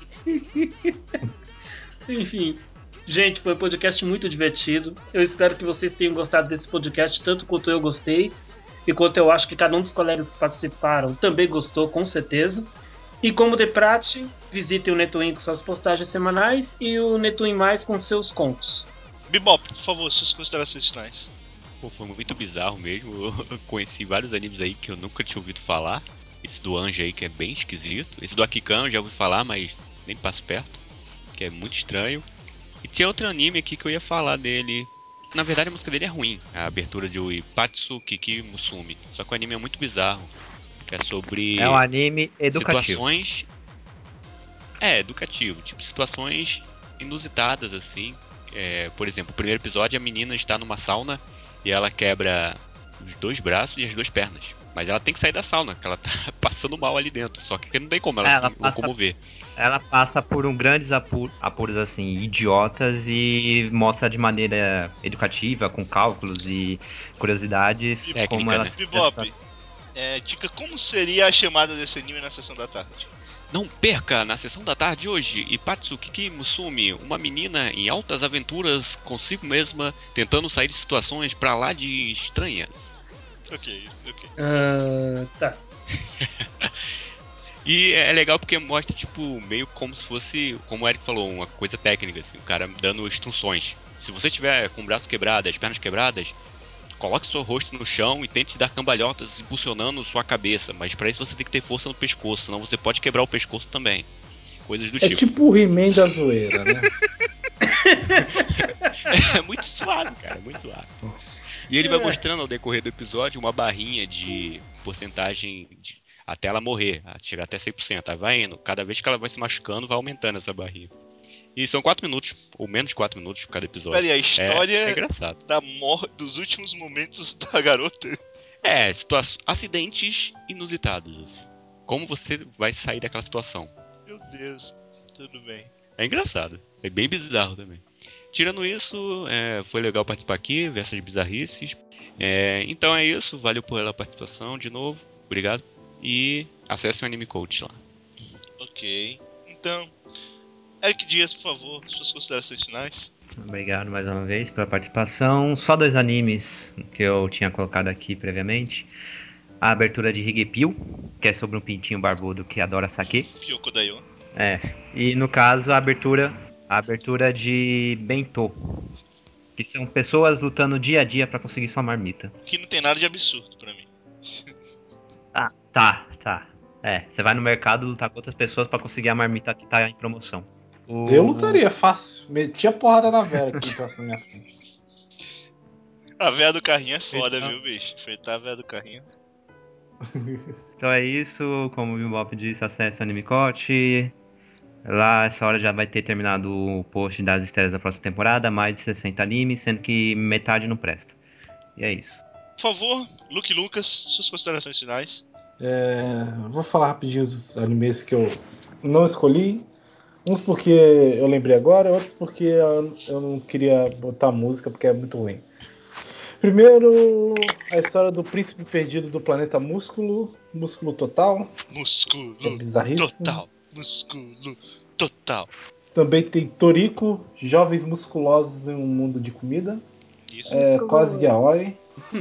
Enfim, gente, foi um podcast muito divertido. Eu espero que vocês tenham gostado desse podcast tanto quanto eu gostei e quanto eu acho que cada um dos colegas que participaram também gostou, com certeza. E como de praxe, visitem o Netwin com suas postagens semanais e o Netwin Mais com seus contos. Bebop, por favor, suas considerações finais. Pô, foi muito bizarro mesmo. Eu conheci vários animes aí que eu nunca tinha ouvido falar. Esse do Anjo aí que é bem esquisito. Esse do Akikan eu já ouvi falar, mas nem passo perto. Que é muito estranho. E tinha outro anime aqui que eu ia falar dele. Na verdade a música dele é ruim. A abertura de Ipatsu Kiki Musumi. Só que o anime é muito bizarro. É sobre É um anime educativo. situações... É, educativo. Tipo, situações inusitadas assim. É, por exemplo, o primeiro episódio a menina está numa sauna e ela quebra os dois braços e as duas pernas. Mas ela tem que sair da sauna, porque ela tá passando mal ali dentro. Só que não tem como ela, Ela se passa- locomover. Ela passa por um grandes apu- apuros assim, idiotas e mostra de maneira educativa, com cálculos e curiosidades, Técnica, como ela né? se Bebop, É, diga como seria a chamada desse anime na sessão da tarde. Não perca na sessão da tarde hoje Ipatsuki Musumi, uma menina em altas aventuras consigo mesma, tentando sair de situações pra lá de estranhas. Ok, ok. Ah, tá. E é legal porque mostra, tipo, meio como se fosse, como o Eric falou, uma coisa técnica, assim, o cara dando instruções. Se você tiver com o braço quebrado, as pernas quebradas, coloque seu rosto no chão e tente dar cambalhotas impulsionando sua cabeça. Mas pra isso você tem que ter força no pescoço, senão você pode quebrar o pescoço também. Coisas do É tipo. tipo o He-Man da zoeira, né? É muito suave, cara, muito suave. E ele vai mostrando ao decorrer do episódio uma barrinha de porcentagem de, até ela morrer, chegar até cem por cento. Aí vai indo, cada vez que ela vai se machucando, vai aumentando essa barrinha. E são quatro minutos, ou menos de quatro minutos cada episódio. Peraí, a história é, é engraçado. da mor dos últimos momentos da garota. É, situa- acidentes inusitados. Assim. Como você vai sair daquela situação? Meu Deus, tudo bem. É engraçado, é bem bizarro também. Tirando isso, é, foi legal participar aqui, ver essas bizarrices. É, então é isso, valeu pela participação de novo, obrigado. E acesse o Anime Coach lá. Ok, então, Eric Dias, por favor, suas considerações finais. Obrigado mais uma vez pela participação. Só dois animes que eu tinha colocado aqui previamente. A abertura de Higepio, que é sobre um pintinho barbudo que adora sake. Pyoko Dayon. É, e no caso a abertura, a abertura de Bento, que são pessoas lutando dia a dia pra conseguir sua marmita. Que não tem nada de absurdo pra mim. Ah, tá, tá. É, você vai no mercado lutar com outras pessoas pra conseguir a marmita que tá em promoção. O... Eu lutaria fácil. Metia porrada na Vera que entrasse na minha frente. A véia do carrinho é foda, Então- viu, bicho? Enfrentar a véia do carrinho. Então é isso, como o Bimop disse, acesse o Animecote. Lá, essa hora já vai ter terminado o post das estreias da próxima temporada, mais de sessenta animes, sendo que metade não presta. E é isso. Por favor, Luke Lucas, suas considerações finais. É, vou falar rapidinho os animes que eu não escolhi. Uns porque eu lembrei agora, outros porque eu, eu não queria botar música porque é muito ruim. Primeiro, a história do príncipe perdido do planeta Músculo, Músculo Total. Músculo É bizarríssimo. total. Músculo total. Também tem Toriko, Jovens Musculosos em um Mundo de Comida. Isso. É, quase yaoi.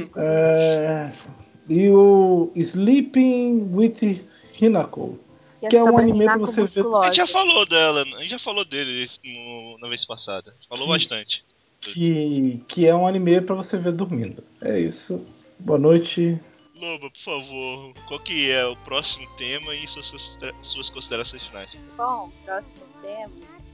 É, e o Sleeping with Hinako, Que é que é um sobre a anime pra Hinako você ver. A gente já musculosa. falou dela, a gente já falou dele no- na vez passada. Falou Que- bastante. Que, que é um anime pra você ver dormindo. É isso. Boa noite. Loba, por favor, qual que é o próximo tema e suas, suas, suas considerações finais? Bom, o próximo tema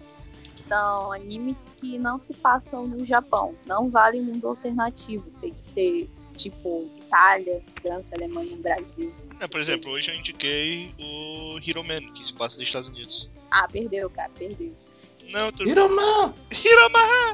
são animes que não se passam no Japão. Não vale mundo alternativo. Tem que ser tipo Itália, França, Alemanha, Brasil. É, por exemplo, hoje eu indiquei o Hero Man, que se passa nos Estados Unidos. Ah, perdeu, cara, perdeu. Não, tudo Hiroman! Hiroma!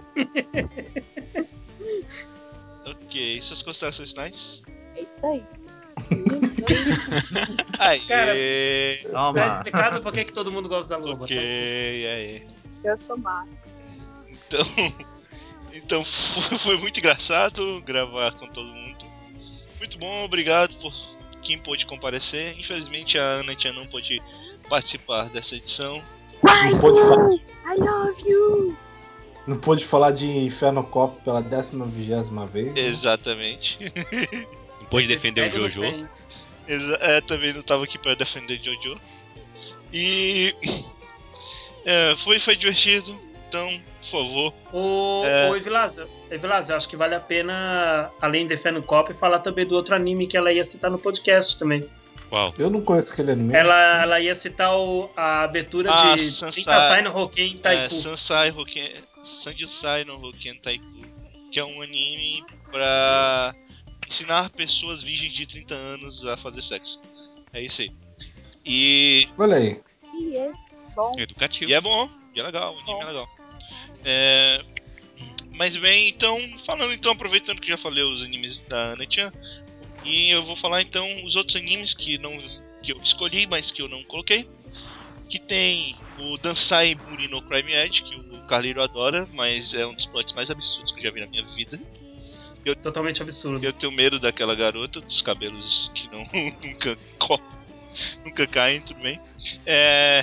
Ok, suas considerações finais? É isso aí. É isso aí. Aí, Cara, Tá Toma! explicado por que que todo mundo gosta da Loba. ok, Tá explicado. aí. Eu sou massa. Então, então foi, foi muito engraçado gravar com todo mundo. Muito bom, obrigado por quem pôde comparecer. Infelizmente a Ana Tia não pôde participar dessa edição. Não pôde, falar, I love you! não pôde falar de Inferno Cop pela décima vigésima vez. né? Exatamente. Não pôde Vocês defender o pegam no Jojo. pé, hein? Exa- é, também não tava aqui pra defender Jojo. E é, foi, foi divertido. Então, por favor. Ô, É. ô Evilásio, Evilásio, acho que vale a pena, além de Fé no Cop, falar também do outro anime que ela ia citar no podcast também. Qual? Eu não conheço aquele anime. Ela, ela ia citar o- a abertura Ah, de Sansai. Trinta no Hoken É, Taiku. Sansai Hoken, Sanjusai no Hoken Taiku, que é um anime pra ensinar pessoas virgens de trinta anos a fazer sexo. É isso aí. E, Olha aí. E esse, bom, Educativo. e é bom, e é legal, o anime é legal. É, mas bem, então, falando então, aproveitando que já falei os animes da Ana-chan, e eu vou falar então os outros animes que, não, que eu escolhi, mas que eu não coloquei. Que tem o Dansai Muri no Crime Edge, que o Carleiro adora, mas é um dos plots mais absurdos que eu já vi na minha vida. Eu- Totalmente absurdo. Eu tenho medo daquela garota, dos cabelos que não nunca, co- nunca caem, tudo bem. É...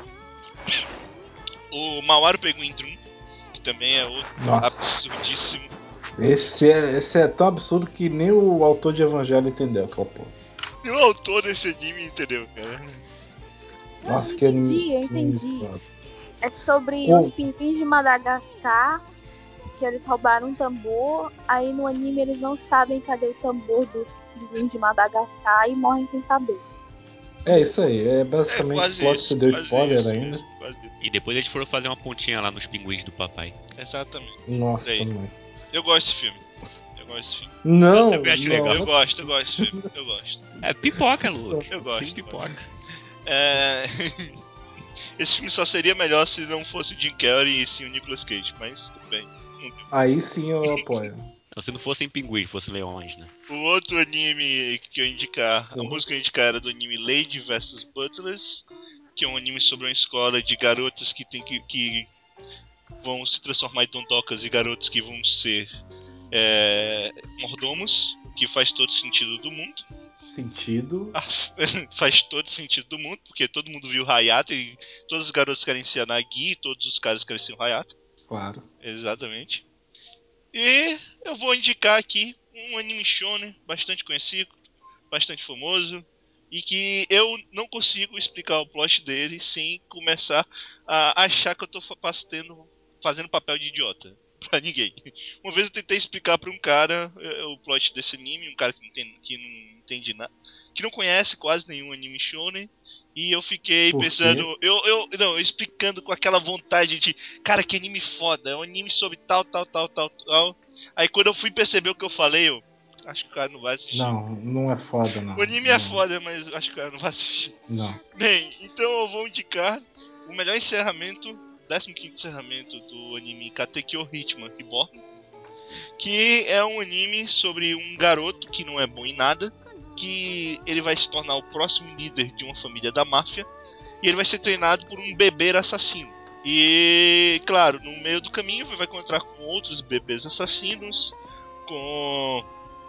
O Mawaru Penguin Drum, que também é outro Nossa. absurdíssimo. Esse é, esse é tão absurdo que nem o autor de Evangelho entendeu aquela porra. E o autor desse anime entendeu, cara. Nossa, eu que entendi, eu anime entendi. foda. É sobre Pô. os pinguins de Madagascar, que eles roubaram um tambor, aí no anime eles não sabem cadê o tambor dos pinguins de Madagascar e morrem sem saber. É isso aí, é É basicamente quase o plot, isso, você deu quase spoiler isso, ainda. isso, quase isso. E depois eles foram fazer uma pontinha lá nos pinguins do papai. Exatamente. Nossa, Aí. mãe. Eu gosto desse filme. Eu gosto desse filme. Não, Eu também acho não, legal. Eu não gosto, eu é gosto desse filme. Eu gosto. É pipoca, Luke. Eu gosto. Filme pipoca. É... Esse filme só seria melhor se não fosse o Jim Carrey e sim o Nicolas Cage, mas tudo bem. Não deu. Aí sim eu apoio. Não, se não fossem pinguins, fossem leões, né? O outro anime que eu ia indicar, a Uhum. música que eu ia indicar era do anime Lady versus. Butlers, que é um anime sobre uma escola de garotas que tem que, que vão se transformar em dondocas e garotos que vão ser é, mordomos, o que faz todo sentido do mundo. Sentido. Ah, faz todo sentido do mundo, porque todo mundo viu Hayata e todos os garotos querem ser a Nagi e todos os caras querem ser o Hayata. Claro. Exatamente. E eu vou indicar aqui um anime shonen bastante conhecido, bastante famoso, e que eu não consigo explicar o plot dele sem começar a achar que eu tô fa- fazendo, fazendo papel de idiota pra ninguém. Uma vez eu tentei explicar pra um cara eh, o plot desse anime, um cara que não, tem, que não entende nada, que não conhece quase nenhum anime shonen, e eu fiquei Por quê? pensando, eu, eu, não, eu explicando com aquela vontade de, cara, que anime foda, é um anime sobre tal, tal, tal, tal, tal. Aí quando eu fui perceber o que eu falei, eu acho que o cara não vai assistir. Não, não é foda, não. O anime é Não, foda, mas acho que o cara não vai assistir. Não. Bem, então eu vou indicar o melhor encerramento, décimo quinto encerramento do anime Katekyo Hitman Reborn, que é um anime sobre um garoto que não é bom em nada, que ele vai se tornar o próximo líder de uma família da máfia, e ele vai ser treinado por um bebê assassino. E, claro, no meio do caminho ele vai encontrar com outros bebês assassinos, com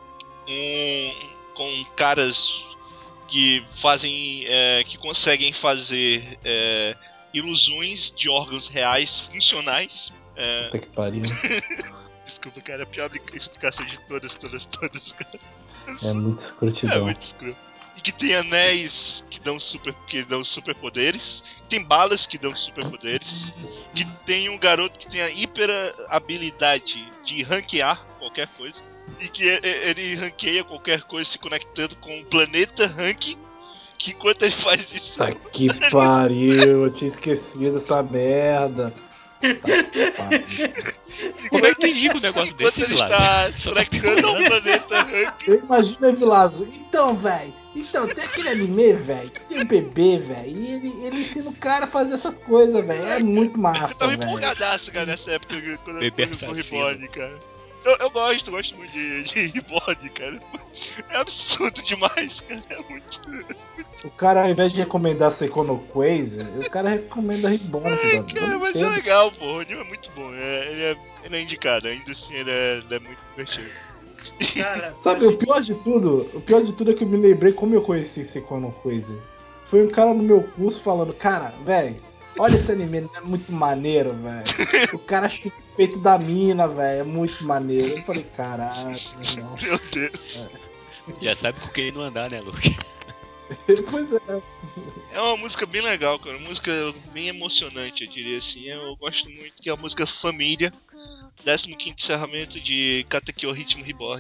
um, com caras que fazem, é, que conseguem fazer é, ilusões de órgãos reais funcionais. É, Puta que pariu. desculpa, cara, a pior explicação de todas, todas, todas, cara. É muito É escrotidão. muito escroto. E que tem anéis que dão super, que dão superpoderes, tem balas que dão superpoderes, que tem um garoto que tem a hiper habilidade de ranquear qualquer coisa, e que e- e- ele ranqueia qualquer coisa se conectando com o planeta ranking, que enquanto ele faz isso, Tá que pariu, eu tinha esquecido essa merda. Tá que pariu. Como é que tu indica um negócio enquanto desse, ele Vilago? está se Só tá conectando ao piorando. planeta ranking, Eu imagino o Evilazo. Então, velho. Então, tem aquele anime, velho, que tem um bebê, velho. E ele, ele ensina o cara a fazer essas coisas, velho. É muito eu massa, tava velho. empolgadaço, cara, nessa época quando eu Bebê fui pro assassino. Reborn, cara. Eu, eu gosto, gosto muito de, de Reborn, cara. É absurdo demais, cara. É muito. O cara, ao invés de recomendar Seikono Crazy, o cara recomenda Reborn, Ai, velho. Eu cara, não mas é entendo. legal, pô. O anime é muito bom. É, ele, é, ele é indicado, ainda assim ele é, ele é muito divertido. Cara, Sabe, o pior de tudo, o pior de tudo é que eu me lembrei como eu conheci Seikono Crazy. Foi um cara no meu curso falando, cara, velho, olha esse anime, ele é muito maneiro, velho. O cara chupa o peito da mina, velho, é muito maneiro. Eu falei, caralho, meu irmão. Meu Deus. Já sabe com quem não andar, né, Luke? Pois é. É uma música bem legal, cara. Uma música bem emocionante, eu diria assim. Eu gosto muito, que é a música Família. décimo quinto encerramento de Katekyo Ritmo Reborn.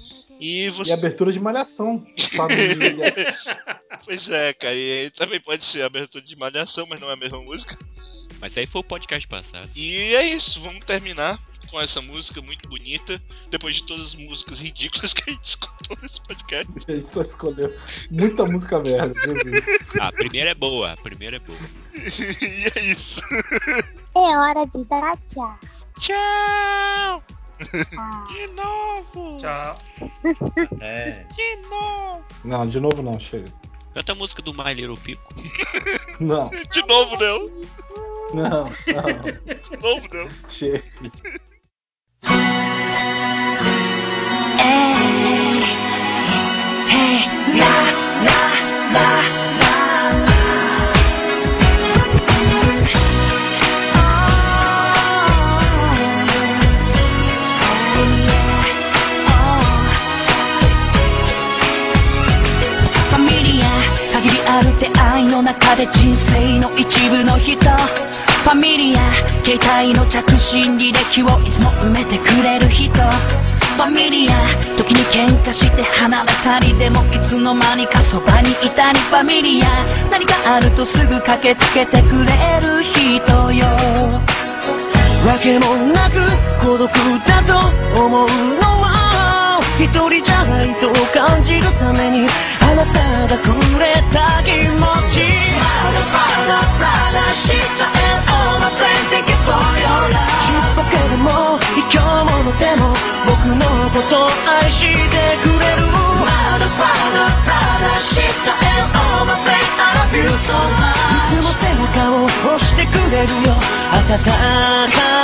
E você. E abertura de malhação. Família. Pois é, cara. E também pode ser abertura de malhação, mas não é a mesma música. Mas isso aí foi o podcast passado. E é isso, vamos terminar com essa música muito bonita. Depois de todas as músicas ridículas que a gente escutou nesse podcast. A gente só escolheu muita música merda, Jesus. Ah, a primeira é boa, a primeira é boa. E é isso. É hora de dar tchau. Tchau! Ah. De novo! tchau. É. De novo! Não, de novo não, chega. Canta a música do My Little Pico. Não, De novo não. não, não. De novo não. Chega. まで人生の一部の人、ファミリア携帯の着信履歴をいつも埋めてくれる人、ファミリア時に喧嘩して離れたり、でもいつの間にかそばにいたり、ファミリア何かあるとすぐ駆けつけてくれる人よ。わけもなく孤独だと思うのは一人じゃないと感じるために、あなたがくれた気持ち。 Brother, brother, brother, sister and all my friends, thank you for your love。 ちっぽけでも卑怯者でも僕のことを愛してくれる。 Brother, brother, brother, sister and all my friends, I love you so much。 いつも背中を押してくれるよ、温かい